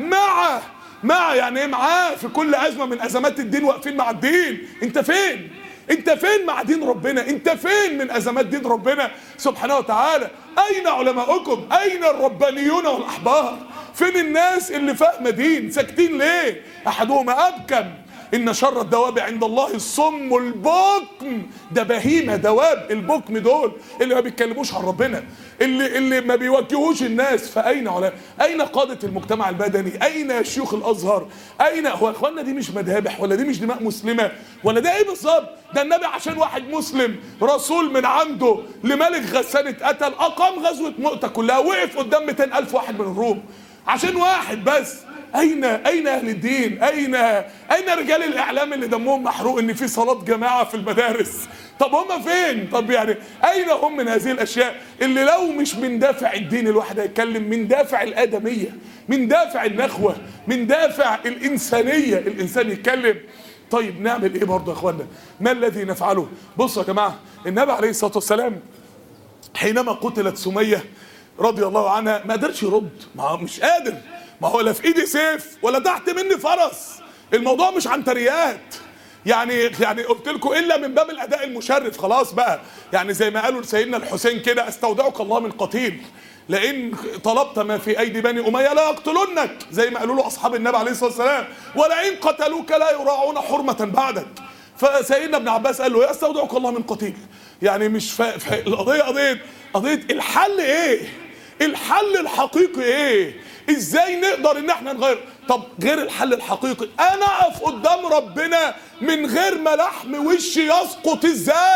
معه يعني ايه معاه؟ في كل ازمه من ازمات الدين واقفين مع الدين. انت فين مع دين ربنا؟ انت فين من ازمات دين ربنا سبحانه وتعالى؟ اين علماؤكم؟ اين الربانيون والاحبار؟ فين الناس اللي فاهمه دين؟ ساكتين ليه؟ احدهما ابكم ان شر الدواب عند الله الصم البكم. ده بهيمه دواب، البكم دول اللي ما بيتكلموش عن ربنا، اللي ما بيوجهوش الناس. فاين اين قاده المجتمع المدني؟ اين شيوخ الازهر؟ اين هو اخواننا؟ دي مش مذابح ولا دي مش دماء مسلمه ولا ده ايه بالظبط؟ ده النبي عشان واحد مسلم رسول من عنده لملك غسان اتقتل اقام غزوه مؤتة كلها، وقف قدام 200,000 واحد من الروم عشان واحد بس. اين اهل الدين؟ اين رجال الاعلام اللي دمهم محروق ان في صلاه جماعه في المدارس؟ طب هم فين؟ طب يعني اين هم من هذه الاشياء اللي لو مش من دافع الدين الواحد هيتكلم، من دافع الادميه، من دافع النخوه، من دافع الانسانيه الانسان يتكلم؟ طيب نعمل ايه برضه يا اخوانا؟ ما الذي نفعله؟ بصوا يا جماعه، النبي عليه الصلاه والسلام حينما قتلت سميه رضي الله عنها ما قدرش يرد، ما هو مش قادر، ما هو لا في ايدي سيف ولا تحت مني فرس. الموضوع مش عنتريات، يعني قلت لكم الا من باب الاداء المشرف. خلاص بقى، يعني زي ما قالوا لسيدنا الحسين كده، استودعك الله من قتيل، لئن طلبت ما في ايدي بني اميه لا يقتلنك، زي ما قالوا له اصحاب النبي عليه الصلاه والسلام، ولئن قتلوك لا يراعون حرمه بعدك. فسيدنا ابن عباس قال له يستودعك الله من قتيل، يعني مش قضيه الحل ايه؟ الحل الحقيقي ايه؟ ازاي نقدر ان احنا نغير؟ طب غير الحل الحقيقي، انا اقف قدام ربنا من غير ما لحم وشي يسقط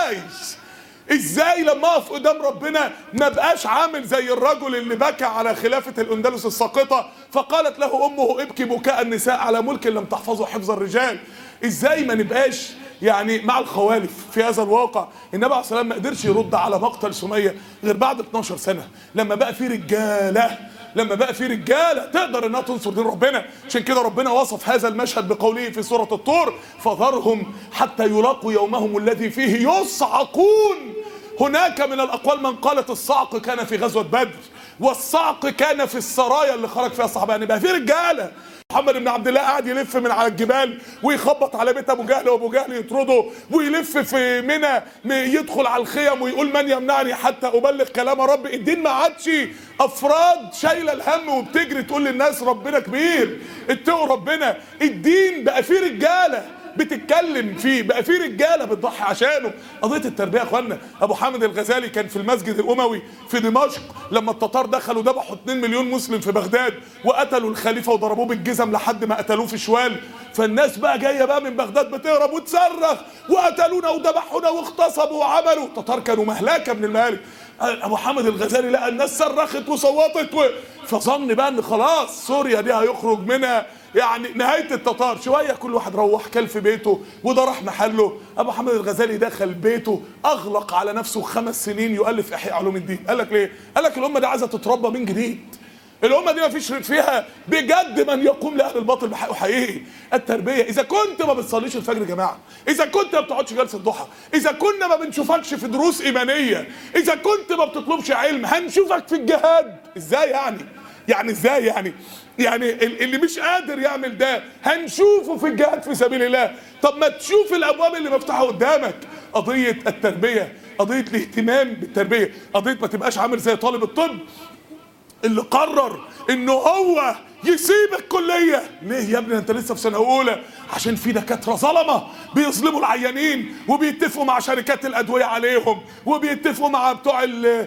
ازاي لما اقف قدام ربنا ما بقاش عامل زي الرجل اللي بكى على خلافة الاندلس الساقطة فقالت له امه ابكي بكاء النساء على ملك لم تحفظه حفظ الرجال. ازاي ما نبقاش يعني مع الخوالف في هذا الواقع؟ النبي عليه الصلاه والسلام ما قدرش يرد على مقتل سمية غير بعد 12 سنة، لما بقى في رجاله تقدر انها تنصر دين ربنا. عشان كده ربنا وصف هذا المشهد بقوله في سورة الطور: فذرهم حتى يلاقوا يومهم الذي فيه يصعقون. هناك من الاقوال من قالت الصعق كان في غزوة بدر، والصعق كان في السرايا اللي خرج فيها الصحابه. يعني بقى في رجاله. محمد بن عبد الله قاعد يلف من على الجبال ويخبط على بيت ابو جهل، وابو جهل يطرده، ويلف في منى يدخل على الخيم ويقول من يمنعني حتى ابلغ كلام رب. الدين ما عادش افراد شايله الهم وبتجري تقول للناس ربنا كبير اتقوا ربنا. الدين بقى فيه رجاله بتتكلم فيه، بقى فيه رجاله بتضحي عشانه. قضيه التربيه يا اخوانا، ابو حامد الغزالي كان في المسجد الاموي في دمشق لما التتار دخلوا ذبحوا 2 مليون مسلم في بغداد، وقتلوا الخليفه وضربوه بالجزم لحد ما قتلوه في شوال. فالناس بقى جايه بقى من بغداد بتهرب وتصرخ وقتلونا وذبحونا واغتصبوا وعملوا. التتار كانوا مهلكه من المهالك. ابو حامد الغزالي لقى الناس صرخت وصوتت فظن بقى ان خلاص سوريا دي هيخرج منها يعني نهايه التتار. شويه كل واحد روح كل في بيته وده راح محله. ابو حامد الغزالي دخل بيته اغلق على نفسه 5 سنين يؤلف احياء علوم الدين. قال لك ليه؟ قال لك الامه دي عايزه تتربى من جديد. الامه دي ما فيش فيها بجد من يقوم لاهل الباطل بحقه حقيقي. التربيه، اذا كنت ما بتصليش الفجر يا جماعه، اذا كنت ما بتقعدش جلسه ضحى، اذا كنا ما بنشوفكش في دروس ايمانيه، اذا كنت ما بتطلبش علم، هنشوفك في الجهاد ازاي ازاي يعني اللي مش قادر يعمل ده هنشوفه في الجهاد في سبيل الله. طب ما تشوف الابواب اللي مفتوحه قدامك. قضيه التربيه، قضيه الاهتمام بالتربيه، قضيه ما تبقاش عامل زي طالب الطب اللي قرر انه هو يسيب الكليه. ليه يا ابني انت لسه في سنه اولى؟ عشان في دكاتره ظلمه بيظلموا العيانين وبيتفقوا مع شركات الادويه عليهم وبيتفقوا مع بتوع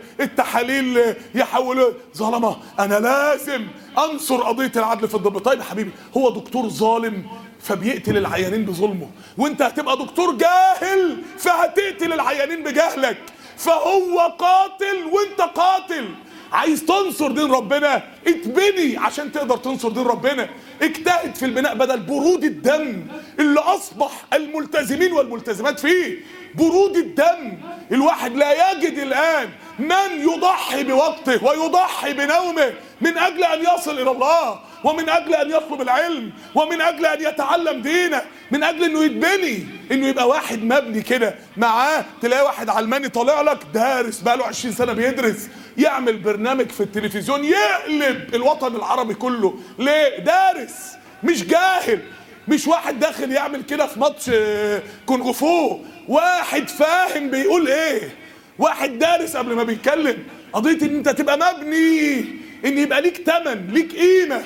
التحاليل يحولوا ظلمه. انا لازم انصر قضيه العدل في الطب. طيب يا حبيبي، هو دكتور ظالم فبيقتل العيانين بظلمه، وانت هتبقى دكتور جاهل فهتقتل العيانين بجهلك. فهو قاتل وانت قاتل. عايز تنصر دين ربنا؟ اتبني عشان تقدر تنصر دين ربنا. اجتهد في البناء بدل برود الدم اللي اصبح الملتزمين والملتزمات فيه. برود الدم، الواحد لا يجد الان من يضحي بوقته ويضحي بنومه من اجل ان يصل الى الله، ومن اجل ان يطلب العلم، ومن اجل ان يتعلم دينه، من اجل انه يتبني، انه يبقى واحد مبني كده. معاه تلاقي واحد علماني طالع لك دارس بقاله 20 سنه بيدرس، يعمل برنامج في التلفزيون يقلب الوطن العربي كله. ليه؟ دارس مش جاهل. مش واحد داخل يعمل كده في ماتش كونغ فو، واحد فاهم بيقول ايه، واحد دارس قبل ما بيتكلم. قضيه ان انت تبقى مبني، ان يبقى ليك تمن، ليك قيمه.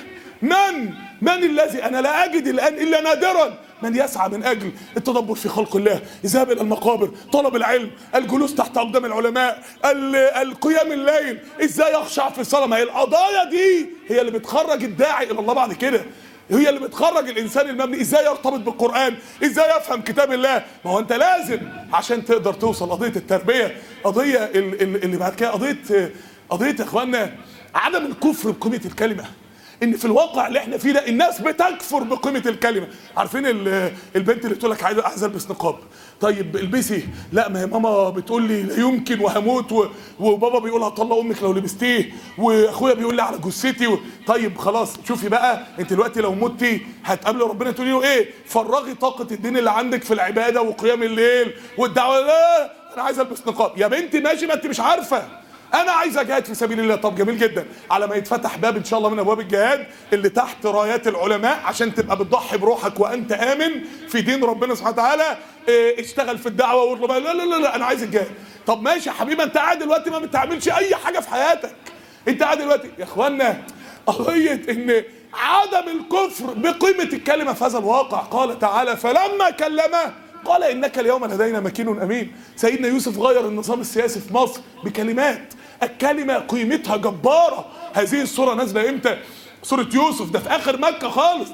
من الذي انا لا اجد الان الا نادرا من يسعى من اجل التدبر في خلق الله، الذهاب الى المقابر، طلب العلم، الجلوس تحت اقدام العلماء، القيام الليل، ازاي يخشع في الصلاه. ما هي القضايا دي هي اللي بتخرج الداعي الى الله بعد كده، هي اللي بتخرج الانسان المبني. ازاي يرتبط بالقران، ازاي يفهم كتاب الله. ما هو انت لازم عشان تقدر توصل. قضيه التربيه، قضيه اللي بعد كده قضيه يا اخوانا عدم الكفر بقيمه الكلمه. ان في الواقع اللي احنا فيه ده الناس بتكفر بقيمه الكلمه. عارفين البنت اللي بتقول لك عايز البس نقاب، طيب البسي. لا، ما هي ماما بتقول لي لا يمكن وهموت، وبابا بيقول هطلق امك لو لبستيه، واخويا بيقول لي على جثتي. طيب خلاص، شوفي بقى انت دلوقتي لو متي هتقابلي ربنا تقولي له ايه؟ فرغي طاقه الدين اللي عندك في العباده وقيام الليل والدعوه. لا انا عايز البس نقاب. يا بنتي ماشي، ما انت مش عارفه. انا عايز اجاهد في سبيل الله. طب جميل جدا، على ما يتفتح باب ان شاء الله من ابواب الجهاد اللي تحت رايات العلماء عشان تبقى بتضحي بروحك وانت امن في دين ربنا سبحانه وتعالى. اشتغل في الدعوه واطلب. لا انا عايز الجهاد. طب ماشي يا حبيبي، انت قاعد دلوقتي ما بتعملش اي حاجه في حياتك، انت قاعد دلوقتي. يا اخوانا قضيه ان عدم الكفر بقيمه الكلمه في هذا الواقع. قال تعالى: فلما كلمه قال إنك اليوم لدينا مكين أمين. سيدنا يوسف غير النظام السياسي في مصر بكلمات، الكلمة قيمتها جبارة. هذه السورة نازلة إمتى؟ سورة يوسف ده في آخر مكة خالص.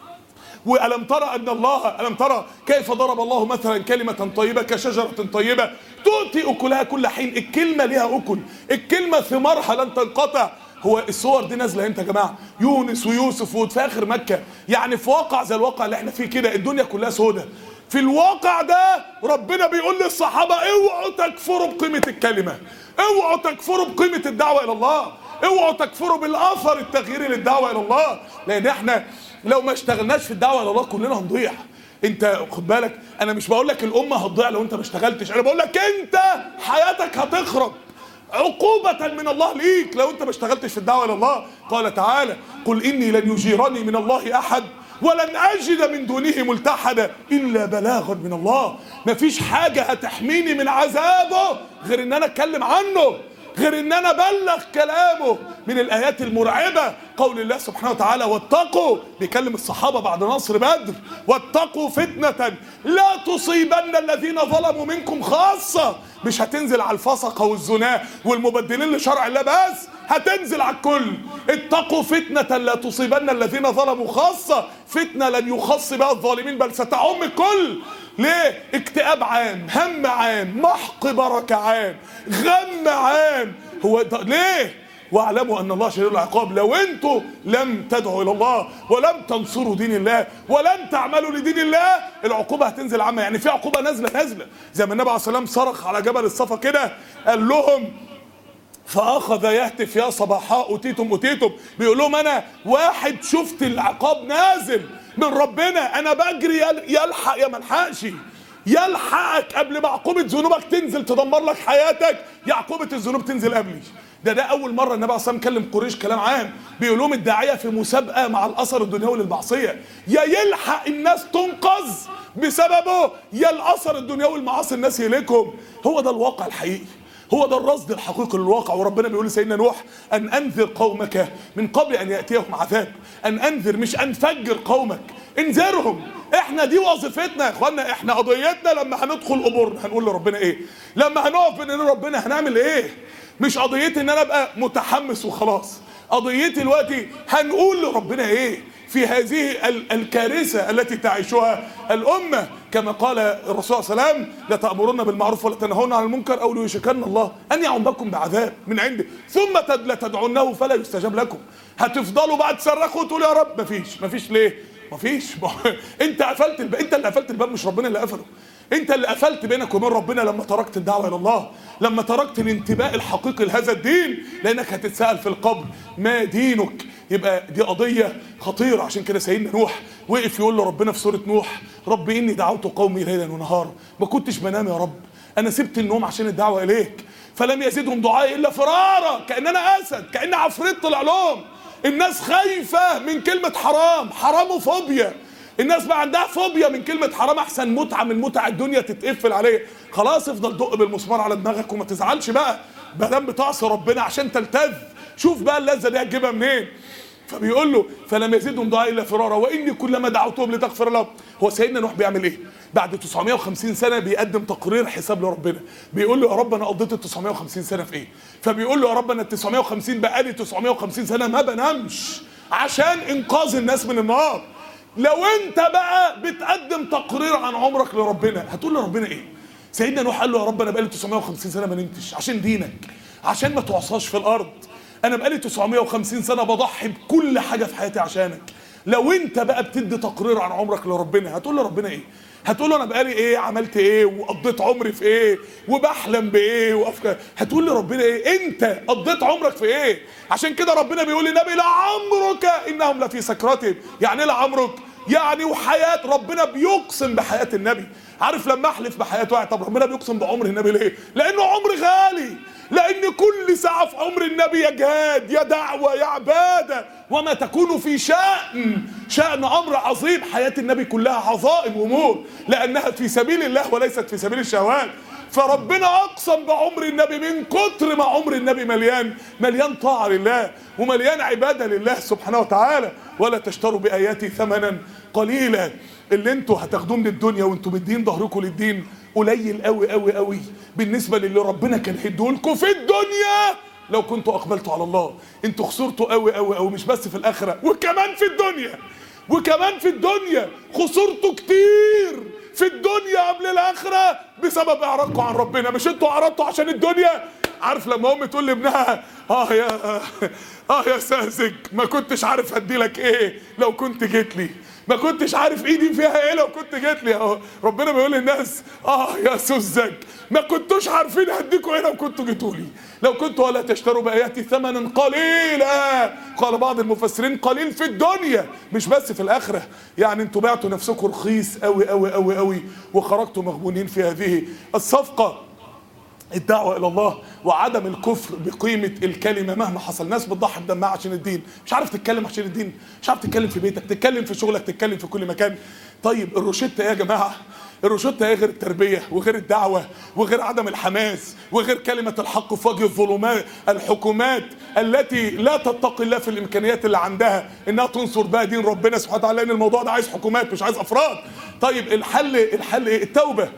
وألم ترى أن الله، ألم ترى كيف ضرب الله مثلا كلمة طيبة كشجرة طيبة تؤتي أكلها كل حين. الكلمة ليها أكل، الكلمة ثمارها لن تنقطع. هو الصور دي نازله امتى يا جماعه؟ يونس ويوسف وفي اخر مكه، يعني في واقع زي الواقع اللي احنا فيه كده الدنيا كلها سودة. في الواقع ده ربنا بيقول للصحابه اوعوا تكفروا بقيمه الكلمه، اوعوا تكفروا بقيمه الدعوه الى الله، اوعوا تكفروا بالاثر التغييري للدعوه الى الله، لان احنا لو ما اشتغلناش في الدعوه الى الله كلنا هنضيع. انت خد بالك، انا مش بقول لك الامه هتضيع لو انت ما اشتغلتش، انا بقول لك انت حياتك هتخرب عقوبة من الله ليك لو انت ما اشتغلتش في الدعوة الى الله. قال تعالى: قل اني لن يجيرني من الله احد ولن اجد من دونه ملتحدا الا بلاغا من الله. مفيش حاجة هتحميني من عذابه غير ان انا اتكلم عنه، غير ان انا ابلغ كلامه. من الايات المرعبة قول الله سبحانه وتعالى: واتقوا، بيكلم الصحابة بعد نصر بدر: واتقوا فتنة لا تصيبن الذين ظلموا منكم خاصة. مش هتنزل على الفسقة والزنا والمبدلين لشرع الله بس، هتنزل على الكل. اتقوا فتنة لا تصيبن الذين ظلموا خاصة. فتنة لن يخص بها الظالمين بل ستعم الكل. ليه؟ اكتئاب عام، هم عام، محق بركة عام، غم عام. هو ليه؟ واعلموا ان الله شديد العقاب. لو انتوا لم تدعوا الى الله ولم تنصروا دين الله ولم تعملوا لدين الله العقوبه هتنزل عامه. يعني في عقوبه نازله زي ما النبي عليه الصلاه والسلام صرخ على جبل الصفا كده، قال لهم: فاخذ يهتف يا صباحاء اتيتم. بيقول لهم: انا واحد شفت العقاب نازل من ربنا، انا بجري يلحق يا ملحقش، يلحقك قبل ما عقوبه ذنوبك تنزل تدمر لك حياتك، يا عقوبه الذنوب تنزل قبلي. ده اول مره النبي عليه الصلاه والسلام كلم قريش كلام عام، بيقول لهم: الداعيه في مسابقه مع الاثر الدنيوي للمعصيه، يا يلحق الناس تنقذ بسببه، يا الاثر الدنيوي المعاصي الناس يهلكهم. هو ده الواقع الحقيقي، هو ده الرصد الحقيقي للواقع. وربنا بيقول لسيدنا نوح: ان انذر قومك من قبل ان ياتيهم عذاب. ان انذر مش انفجر قومك، انذرهم. احنا دي وظيفتنا يا اخوانا، احنا قضيتنا لما هندخل قبورنا هنقول لربنا ايه، لما هنقف بين ربنا هنعمل ايه. مش قضيتي ان انا ابقى متحمس وخلاص، قضيتي دلوقتي هنقول لربنا ايه في هذه الكارثة التي تعيشها الأمة. كما قال الرسول صلى الله عليه وسلم: لتأمرن بالمعروف ولا تنهون عن المنكر أو ليوشكن الله أن يعمكم بعذاب من عنده ثم لتدعونه فلا يستجاب لكم. هتفضلوا بعد تصرخوا وتقولوا يا رب. مفيش ليه؟ مفيش. انت قفلت انت اللي قفلت الباب، مش ربنا اللي قفله. انت اللي قفلت بينك وبين ربنا لما تركت الدعوه الى الله، لما تركت الانتماء الحقيقي لهذا الدين، لانك هتتسال في القبر ما دينك. يبقى دي قضيه خطيره. عشان كده سيدنا نوح وقف يقول لربنا في سوره نوح: رب اني دعوت قومي ليلا ونهارا، ما كنتش بنام يا رب، انا سبت النوم عشان الدعوه اليك، فلم يزدهم دعائي الا فرارا. كان انا اسد، كان عفريت طلع لهم. الناس خايفه من كلمه حرام، حراموفوبيا. الناس بقى عندها فوبيا من كلمة حرام، احسن متعة من متع الدنيا تتقفل عليه. خلاص افضل دق بالمسمار على دماغك وما تزعلش بقى، بدل بتعصي ربنا عشان تلتذ. شوف بقى اللذة دي هتجيبها منين. فبيقول له: فلم يزدهم دعائي الا فرارا واني كلما دعوتهم لتغفر لهم. هو سيدنا نوح بيعمل ايه؟ بعد 950 سنة بيقدم تقرير حساب لربنا، بيقول له: يا رب انا قضيت ال 950 سنة في ايه؟ فبيقول له: يا رب انا ال 950 بقالي 950 سنة ما بنامش عشان انقاذ الناس من النار. لو انت بقى بتقدم تقرير عن عمرك لربنا هتقول لربنا ايه؟ سيدنا نوح قال له: يا رب انا بقالي 950 سنه ما نمتش عشان دينك، عشان ما تعصاش في الارض. انا بقالي 950 سنه بضحي بكل حاجه في حياتي عشانك. لو انت بقى بتدي تقرير عن عمرك لربنا هتقول لربنا ايه؟ هتقول له: انا بقالي ايه، عملت ايه، وقضيت عمري في ايه، وبحلم بايه، وافكار. هتقول لربنا ايه؟ انت قضيت عمرك في ايه؟ عشان كده ربنا بيقول للنبي: لعمرك انهم لفي سكرتهم. يعني ايه لعمرك؟ يعني وحياة ربنا بيقسم بحياة النبي. عارف لما احلف بحياة واحد، طب ربنا بيقسم بعمر النبي ليه؟ لانه عمر غالي، لان كل ساعة في عمر النبي يا جهاد يا دعوة يا عبادة، وما تكون في شأن امر عظيم. حياة النبي كلها عظائم امور، لانها في سبيل الله وليست في سبيل الشهوات. فربنا اقسم بعمر النبي من كتر ما عمر النبي مليان طاعه لله ومليان عباده لله سبحانه وتعالى. ولا تشتروا باياتي ثمنا قليلا. اللي انتوا هتاخدوه من الدنيا وانتوا مدين ظهركم للدين قليل قوي قوي قوي بالنسبه للي ربنا كان هيديهولكم في الدنيا لو كنتوا اقبلتوا على الله. انتوا خسرتوا قوي قوي قوي، مش بس في الاخره، وكمان في الدنيا خسرتوا كتير في الدنيا قبل الاخره بسبب اعراضكم عن ربنا. مش انتوا اعرضتوا عشان الدنيا؟ عارف لما ام تقول لابنها يا ساذج، ما كنتش عارف هديلك ايه لو كنت جيت لي، ما كنتش عارف ايدي فيها ايه لو كنت جيت لي. ربنا بيقول للناس يا سذج، ما كنتوش عارفين هديكوا ايه لو كنتوا جيتوا لي، لو كنتوا ولا تشتروا باياتي ثمنا قليلا. قال بعض المفسرين قليل في الدنيا مش بس في الاخره. يعني انتوا بعتوا نفسكم رخيص قوي قوي قوي قوي وخرجتوا مغبونين في هذه الصفقه. الدعوة إلى الله وعدم الكفر بقيمة الكلمة مهما حصل. ناس بتضحي بدمها عشان الدين، مش عارف تتكلم عشان الدين، مش عارف تتكلم في بيتك، تتكلم في شغلك، تتكلم في كل مكان. طيب الروشتة يا جماعة، الروشتة ايه غير التربية وغير الدعوة وغير عدم الحماس وغير كلمة الحق في وجه الظلمات؟ الحكومات التي لا تتقي الله في الامكانيات اللي عندها انها تنصر بها دين ربنا سبحانه وتعالى، لان الموضوع ده عايز حكومات مش عايز افراد. طيب الحل ايه؟ التوبة.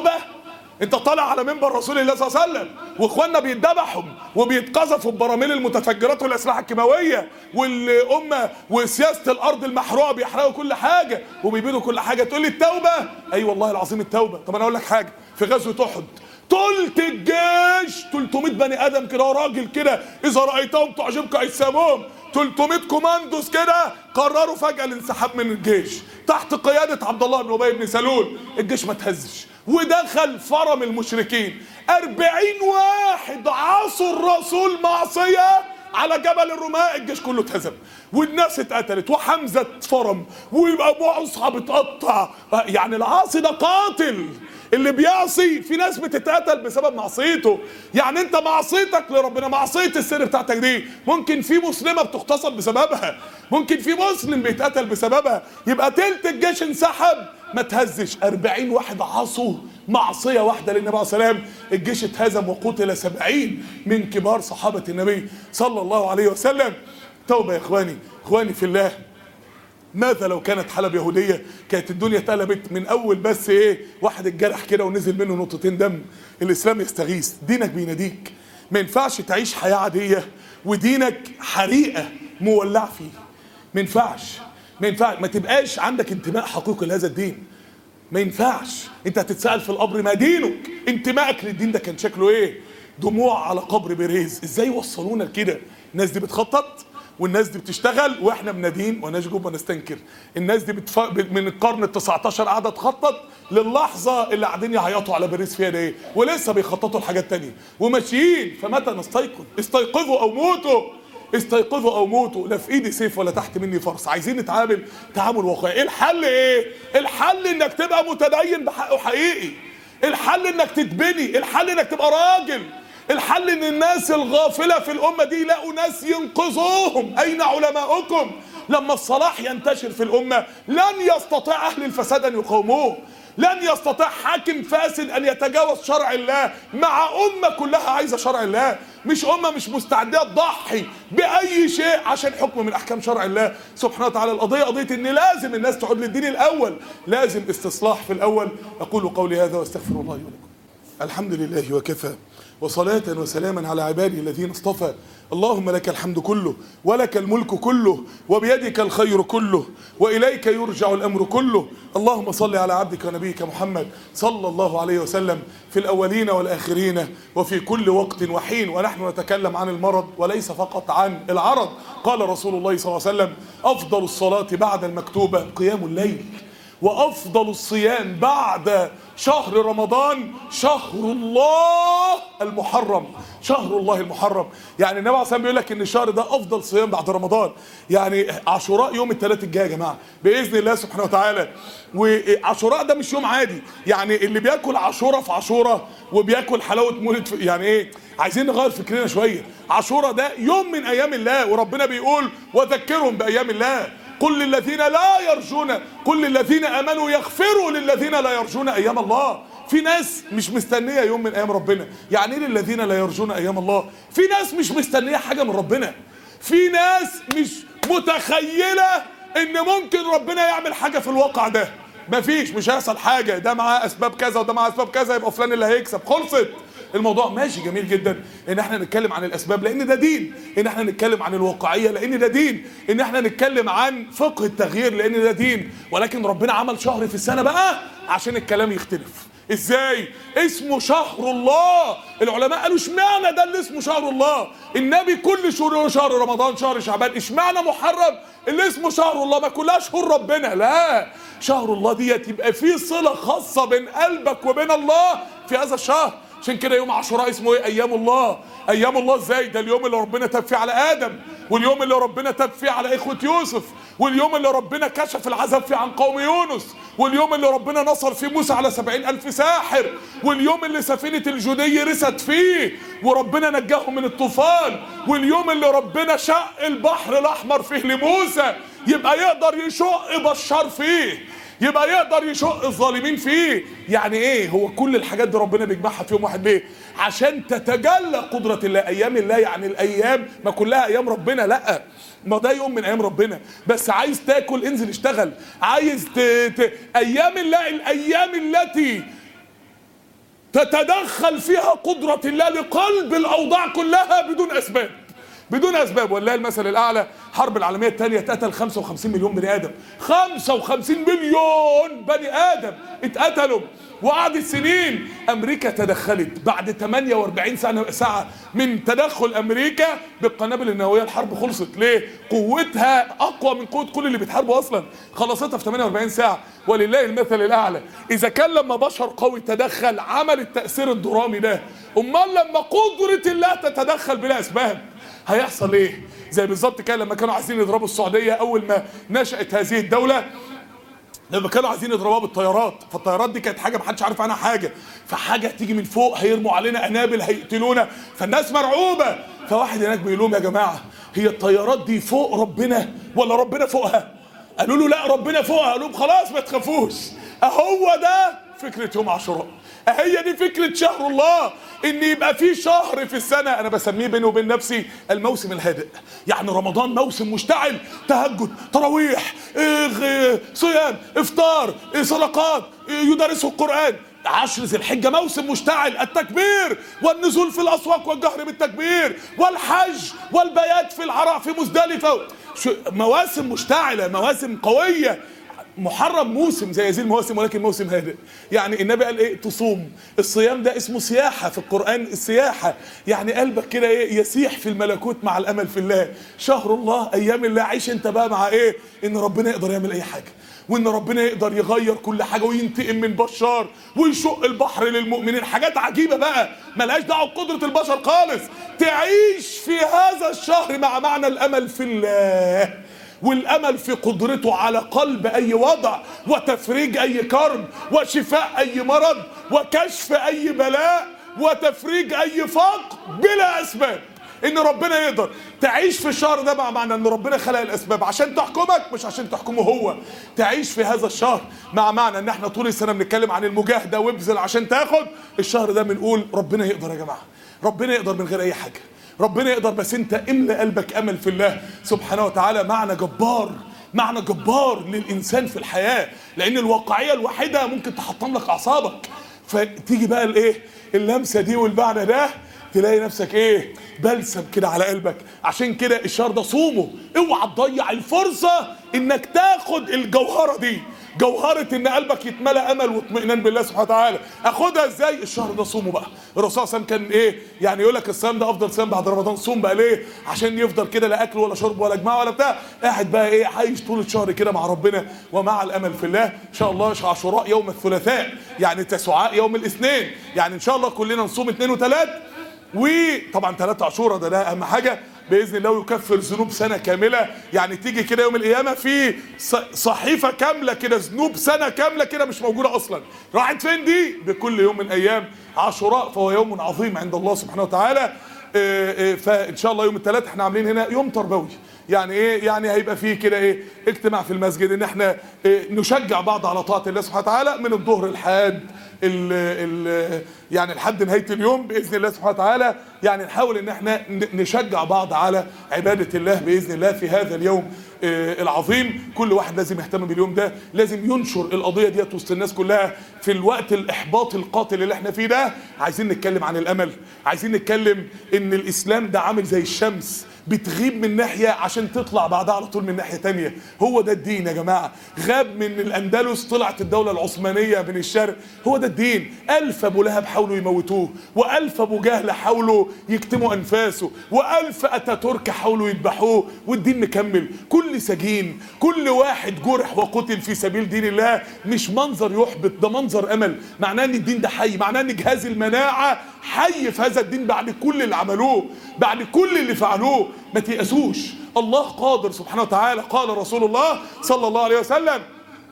انت طالع على منبر رسول الله صلى الله عليه وسلم واخواننا بيتذبحوا وبيتقذفوا ببراميل المتفجرات والاسلحه الكيماويه والامه وسياسه الارض المحروقه، بيحرقوا كل حاجه وبيبيدوا كل حاجه، تقول لي التوبه؟ اي والله العظيم التوبه. طب انا اقول لك حاجه، في غزوه احد تلت الجيش 300 بني ادم كده وراجل كده اذا رايتهم تعجبك اجسامهم، 300 كوماندوس كده قرروا فجاه الانسحاب من الجيش تحت قياده عبد الله بن ابي بن سلول. الجيش ما تهزش ودخل فرم المشركين. 40 واحد عصوا الرسول معصية على جبل الرماء، الجيش كله اتهزم والناس اتقتلت وحمزة اتفرم وابو عصعب اتقطع. يعني العاصي ده قاتل، اللي بيعصي في ناس بتتقتل بسبب معصيته. يعني انت معصيتك لربنا، معصية السر بتاعتك دي ممكن في مسلمة بتغتصب بسببها، ممكن في مسلم بيتقتل بسببها، يبقى تلت الجيش انسحب ما تهزش. 40 واحد عصوا معصية واحدة للنبي عليه الصلاة والسلام، الجيش اتهزم وقتل 70 من كبار صحابة النبي صلى الله عليه وسلم. توبة يا اخواني في الله. ماذا لو كانت حلب يهودية؟ كانت الدنيا اتقلبت من اول بس واحد اتجرح كده ونزل منه نقطتين دم. الاسلام يستغيث، دينك بيناديك. ما ينفعش تعيش حياة عادية ودينك حريقة مولع فيه. ما ينفعش ما تبقاش عندك انتماء حقيقي لهذا الدين. ما ينفعش. انت هتتسأل في القبر ما دينك، انتمائك للدين ده كان شكله ايه؟ دموع على قبر بيريز. ازاي وصلونا لكده؟ الناس دي بتخطط والناس دي بتشتغل واحنا بندين ونشجب ونستنكر. الناس دي من القرن ال19 قاعده تخطط للحظه اللي قاعدين يعيطوا على باريس فيها ده ولسه بيخططوا لحاجات تانية وماشيين. فمتى نستيقظ؟ استيقظوا او موتوا. لا في ايدي سيف ولا تحت مني فرس. عايزين نتعامل تعامل واقعي. ايه الحل؟ الحل انك تبقى متدين بحقه حقيقي. الحل انك تتبني. الحل انك تبقى راجل. الحل ان الناس الغافلة في الامة دي يلاقوا ناس ينقذوهم. اين علماؤكم؟ لما الصلاح ينتشر في الامة لن يستطيع اهل الفساد ان يقاوموه. لن يستطيع حاكم فاسد ان يتجاوز شرع الله مع امة كلها عايزة شرع الله، مش امة مش مستعدة تضحي باي شيء عشان حكم من احكام شرع الله سبحانه وتعالى. القضية قضية ان لازم الناس تعود للدين الاول، لازم استصلاح في الاول. اقول قولي هذا واستغفر الله لي ولكم. الحمد لله وكفى وصلاة وسلاما على عباده الذين اصطفى. اللهم لك الحمد كله ولك الملك كله وبيدك الخير كله وإليك يرجع الأمر كله. اللهم صل على عبدك ونبيك محمد صلى الله عليه وسلم في الأولين والآخرين وفي كل وقت وحين. ونحن نتكلم عن المرض وليس فقط عن العرض. قال رسول الله صلى الله عليه وسلم: أفضل الصلاة بعد المكتوبة قيام الليل، وأفضل الصيام بعد شهر رمضان شهر الله المحرم. شهر الله المحرم. يعني النبي عليه الصلاة والسلام بيقول لك ان الشهر ده افضل صيام بعد رمضان. يعني عاشوراء يوم الثلاث الجاي يا جماعه باذن الله سبحانه وتعالى. وعاشوراء ده مش يوم عادي. يعني اللي بياكل عاشوراء في عاشوراء وبياكل حلاوه مولد يعني عايزين نغير فكرنا شويه. عاشوراء ده يوم من ايام الله، وربنا بيقول: وذكرهم بايام الله. قل للذين امنوا يغفروا للذين لا يرجون ايام الله. في ناس مش مستنيه يوم من ايام ربنا. يعني ايه للذين لا يرجون ايام الله؟ في ناس مش مستنيه حاجه من ربنا، في ناس مش متخيله ان ممكن ربنا يعمل حاجه في الواقع ده. مفيش، مش هيحصل حاجه، ده معاه اسباب كذا وده معاه اسباب كذا يبقى فلان اللي هيكسب. خلصت الموضوع. ماشي، جميل جدا ان احنا نتكلم عن الاسباب لان ده دين، ان احنا نتكلم عن الواقعيه لان ده دين، ان احنا نتكلم عن فقه التغيير لان ده دين. ولكن ربنا عمل شهر في السنه بقى عشان الكلام يختلف. ازاي؟ اسمه شهر الله. العلماء قالوا اشمعنى ده اللي اسمه شهر الله؟ النبي كل شهور، شهر رمضان، شهر شعبان، اشمعنى محرم اللي اسمه شهر الله؟ ما كلها شهور ربنا. لا، شهر الله ديت يبقى فيه صله خاصه بين قلبك وبين الله في هذا الشهر. عشان كده يوم عاشوراء اسمه ايه؟ ايام الله. ايام الله ازاي؟ ده اليوم اللي ربنا تاب فيه على ادم، واليوم اللي ربنا تاب فيه على اخوة يوسف، واليوم اللي ربنا كشف العذاب فيه عن قوم يونس، واليوم اللي ربنا نصر فيه موسى على 70,000 ساحر، واليوم اللي سفينة الجودي رست فيه وربنا نجاهم من الطوفان، واليوم اللي ربنا شق البحر الاحمر فيه لموسى. يبقى يقدر يشق بشار فيه، يبقى يقدر يشق الظالمين فيه. يعني ايه؟ هو كل الحاجات دي ربنا بيجمعها في يوم واحد. ليه؟ عشان تتجلى قدرة الله. ايام الله يعني الايام ما كلها ايام ربنا، لا، ما ده يوم من ايام ربنا. بس عايز تاكل انزل اشتغل، عايز ايام الله الايام التي تتدخل فيها قدرة الله لقلب الاوضاع كلها بدون اسباب، بدون اسباب. والله المثل الاعلى، الحرب العالميه الثانيه اتقتل 55 مليون بني ادم، 55 مليون بني ادم اتقتلوا. وقعدت سنين امريكا تدخلت بعد 48 ساعه من تدخل امريكا بالقنابل النوويه. الحرب خلصت. ليه؟ قوتها اقوى من قوه كل اللي بيتحاربوا اصلا، خلصتها في 48 ساعه. ولله المثل الاعلى. اذا كان لما بشر قوي تدخل عمل التاثير الدرامي ده، امال لما قدره الله تتدخل بلا اسباب هيحصل ايه؟ زي بالظبط كده لما كانوا عايزين يضربوا السعوديه اول ما نشأت هذه الدوله، لما كانوا عايزين يضربوها بالطيارات، فالطيارات دي كانت حاجه ما حدش عارف عنها حاجه، فحاجه تيجي من فوق هيرموا علينا قنابل هيقتلونا، فالناس مرعوبه. فواحد هناك بيقول لهم يا جماعه هي الطيارات دي فوق ربنا ولا ربنا فوقها؟ قالوا له لا ربنا فوقها. قالوا لهم خلاص ما تخافوش. اهو ده فكره يوم عاشوراء، هي دي فكرة شهر الله. ان يبقى في شهر في السنة انا بسميه بيني وبين نفسي الموسم الهادئ. يعني رمضان موسم مشتعل، تهجد، تراويح، صيام، افطار، صدقات، يدرسوا القرآن. 10 ذي الحجة موسم مشتعل، التكبير والنزول في الاسواق والجهر بالتكبير والحج والبيات في العراء في مزدلفة. مواسم مشتعلة، مواسم قوية. محرم موسم زي هذه المواسم ولكن موسم هادئ. يعني النبي قال ايه؟ تصوم. الصيام ده اسمه سياحة في القرآن، السياحة يعني قلبك كده ايه؟ يسيح في الملكوت مع الامل في الله. شهر الله، ايام الله. عيش انت بقى مع ايه؟ ان ربنا يقدر يعمل اي حاجة، وان ربنا يقدر يغير كل حاجة وينتقم من بشار ويشق البحر للمؤمنين. حاجات عجيبة بقى ملهاش دعوة بقدرة البشر خالص. تعيش في هذا الشهر مع معنى الامل في الله، والامل في قدرته على قلب اي وضع، وتفريج اي كرب، وشفاء اي مرض، وكشف اي بلاء، وتفريج اي فقر بلا اسباب. ان ربنا يقدر. تعيش في الشهر ده مع معنى ان ربنا خلق الاسباب عشان تحكمك مش عشان تحكمه هو. تعيش في هذا الشهر مع معنى ان احنا طول السنه بنتكلم عن المجاهده وابذل عشان تاخد. الشهر ده بنقول ربنا يقدر يا جماعه، ربنا يقدر من غير اي حاجه، ربنا يقدر. بس انت املأ قلبك امل في الله سبحانه وتعالى. معنى جبار، معنى جبار للانسان في الحياه، لان الواقعيه الوحيده ممكن تحطم لك اعصابك. فتيجي بقى الايه؟ اللمسه دي والمعنى ده، تلاقي نفسك ايه؟ بلسم كده على قلبك. عشان كده الشهر ده صومه. اوعى تضيع الفرصه انك تاخد الجوهره دي، جوهرة ان قلبك يتملى امل واطمئنان بالله سبحانه وتعالى. اخدها ازاي؟ الشهر ده صومه بقى. الرسول صلى الله عليه وسلم كان ايه؟ يعني يقول لك الصيام ده افضل صيام بعد رمضان. صوم بقى ليه؟ عشان يفضل كده لا اكل ولا شرب ولا جماعه ولا بتاع، قاعد بقى ايه؟ عايش طول الشهر كده مع ربنا ومع الامل في الله. ان شاء الله عاشوراء يوم الثلاثاء، يعني تسعاء يوم الاثنين. يعني ان شاء الله كلنا نصوم 2 و3، وطبعا 3 عاشوراء ده اهم حاجه باذن الله، ويكفر ذنوب سنه كامله. يعني تيجي كده يوم القيامه في صحيفه كامله كده، ذنوب سنه كامله كده مش موجوده اصلا. راحت فين دي؟ بكل يوم من ايام عاشوراء، فهو يوم عظيم عند الله سبحانه وتعالى. فان شاء الله يوم الثلاث احنا عاملين هنا يوم تربوي. يعني ايه؟ يعني هيبقى فيه كده ايه؟ اجتماع في المسجد ان احنا نشجع بعض على طاعة الله سبحانه وتعالى من الظهر لحد يعني لحد نهاية اليوم بإذن الله سبحانه وتعالى. يعني نحاول ان احنا نشجع بعض على عبادة الله بإذن الله في هذا اليوم العظيم. كل واحد لازم يهتم باليوم ده، لازم ينشر القضية ديت وسط الناس كلها. في الوقت الإحباط القاتل اللي احنا فيه ده عايزين نتكلم عن الأمل، عايزين نتكلم ان الإسلام ده عامل زي الشمس بتغيب من ناحية عشان تطلع بعدها على طول من ناحية تانية. هو ده الدين يا جماعة. غاب من الأندلس طلعت الدولة العثمانية من الشرق، هو ده الدين. 1000 أبو لهب حاولوا يموتوه، و1000 أبو جهل حاولوا يكتموا أنفاسه، و1000 أتاتورك حاولوا يذبحوه، والدين مكمل. كل سجين، كل واحد جرح وقتل في سبيل دين الله مش منظر يحبط، ده منظر أمل. معناه ان الدين ده حي، معناه ان جهاز المناعة حي في هذا الدين بعد كل اللي عملوه، بعد كل اللي فعلوه. ما تيأسوش، الله قادر سبحانه وتعالى. قال رسول الله صلى الله عليه وسلم: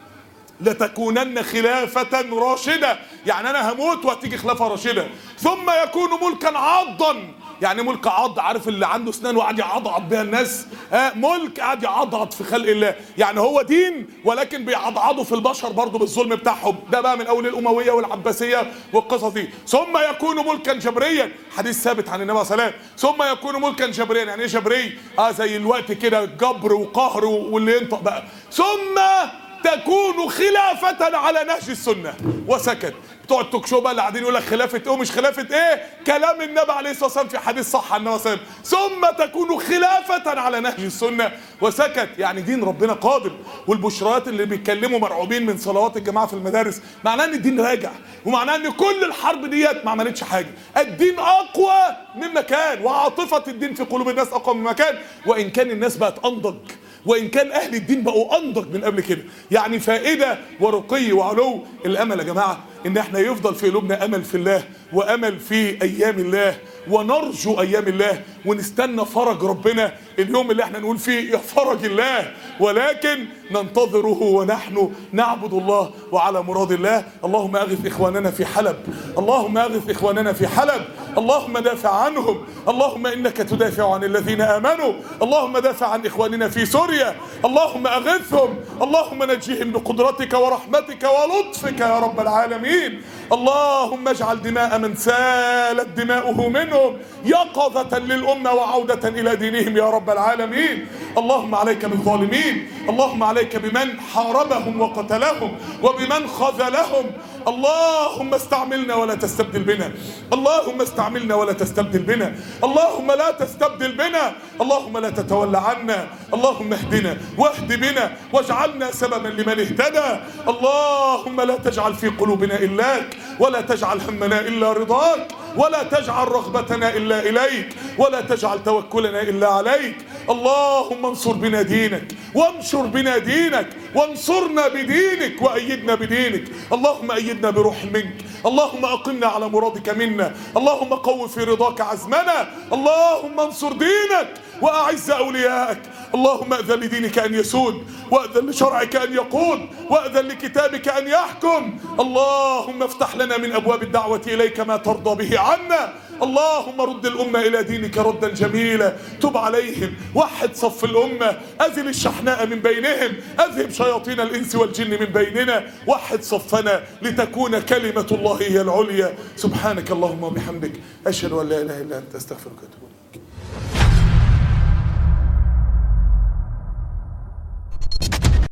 لتكونن خلافة راشدة، يعني انا هموت وهتيجي خلافة راشدة، ثم يكون ملكا عضا. يعني ملك عض، عارف اللي عنده اسنان وقاعد يعضعض بيها الناس؟ ملك قاعد يعضعض في خلق الله. يعني هو دين ولكن بيعضعضوا في البشر برضه بالظلم بتاعهم. ده بقى من اول الامويه والعباسيه والقصص دي. ثم يكون ملكا جبريا، حديث ثابت عن النبي صلى الله عليه وسلم. ثم يكون ملكا جبريا، يعني ايه جبري؟ زي الوقت كده جبر وقهر واللي ينطق بقى. ثم تكون خلافة على نهج السنة. وسكت. بتوع التوك شو بقى اللي قاعدين يقول لك خلافة ايه ومش خلافة ايه، كلام النبي عليه الصلاة والسلام في حديث صح عن النبي صلى الله عليه وسلم. ثم تكون خلافة على نهج السنة. وسكت. يعني دين ربنا قادر. والبشرات اللي بيتكلموا مرعوبين من صلوات الجماعة في المدارس معناه ان الدين راجع، ومعناه ان كل الحرب ديت ما عملتش حاجة. الدين اقوى مما كان، وعاطفة الدين في قلوب الناس اقوى مما كان، وان كان الناس بقت انضج، وإن كان أهل الدين بقوا أنضج من قبل كده. يعني فائدة ورقي وعلو. الأمل يا جماعة إن احنا يفضل في قلوبنا أمل في الله، وأمل في أيام الله، ونرجو أيام الله، ونستنى فرج ربنا. اليوم اللي احنا نقول فيه يا فرج الله، ولكن ننتظره ونحن نعبد الله وعلى مراد الله. اللهم أغث إخواننا في حلب، اللهم أغث إخواننا في حلب، اللهم دافع عنهم، اللهم إنك تدافع عن الذين آمنوا، اللهم دافع عن إخواننا في سوريا، اللهم أغثهم، اللهم نجيهم بقدرتك ورحمتك ولطفك يا رب العالمين. اللهم اجعل دماء من سالت دماؤه منهم يقظة للأمة وعودة إلى دينهم يا رب العالمين. اللهم عليك بالظالمين، اللهم عليك بمن حاربهم وقتلهم وبمن خذلهم. اللهم استعملنا ولا تستبدل بنا، اللهم استعملنا ولا تستبدل بنا، اللهم لا تستبدل بنا، اللهم لا تتولى عنا، اللهم اهدنا واهد بنا واجعلنا سببا لمن اهتدى. اللهم لا تجعل في قلوبنا إلاك، ولا تجعل همنا إلا رضاك، ولا تجعل رغبتنا إلا إليك، ولا تجعل توكلنا إلا عليك. اللهم انصر بنا دينك، وانشر بنا دينك، وانصرنا بدينك، وأيدنا بدينك. اللهم أيدنا بروح منك، اللهم أقمنا على مرادك منا، اللهم قو في رضاك عزمنا، اللهم انصر دينك وأعز أولياءك. اللهم أذن لدينك أن يسود، وأذن لشرعك أن يقود، وأذن لكتابك أن يحكم. اللهم افتح لنا من أبواب الدعوة إليك ما ترضى به عنا. اللهم رد الأمة إلى دينك ردا جميلا، تب عليهم، وحد صف الأمة، أزل الشحناء من بينهم، أذهب شياطين الإنس والجن من بيننا، وحد صفنا لتكون كلمة الله هي العليا. سبحانك اللهم وبحمدك، أشهد أن لا إله إلا أنت، أستغفرك وأتوب إليك.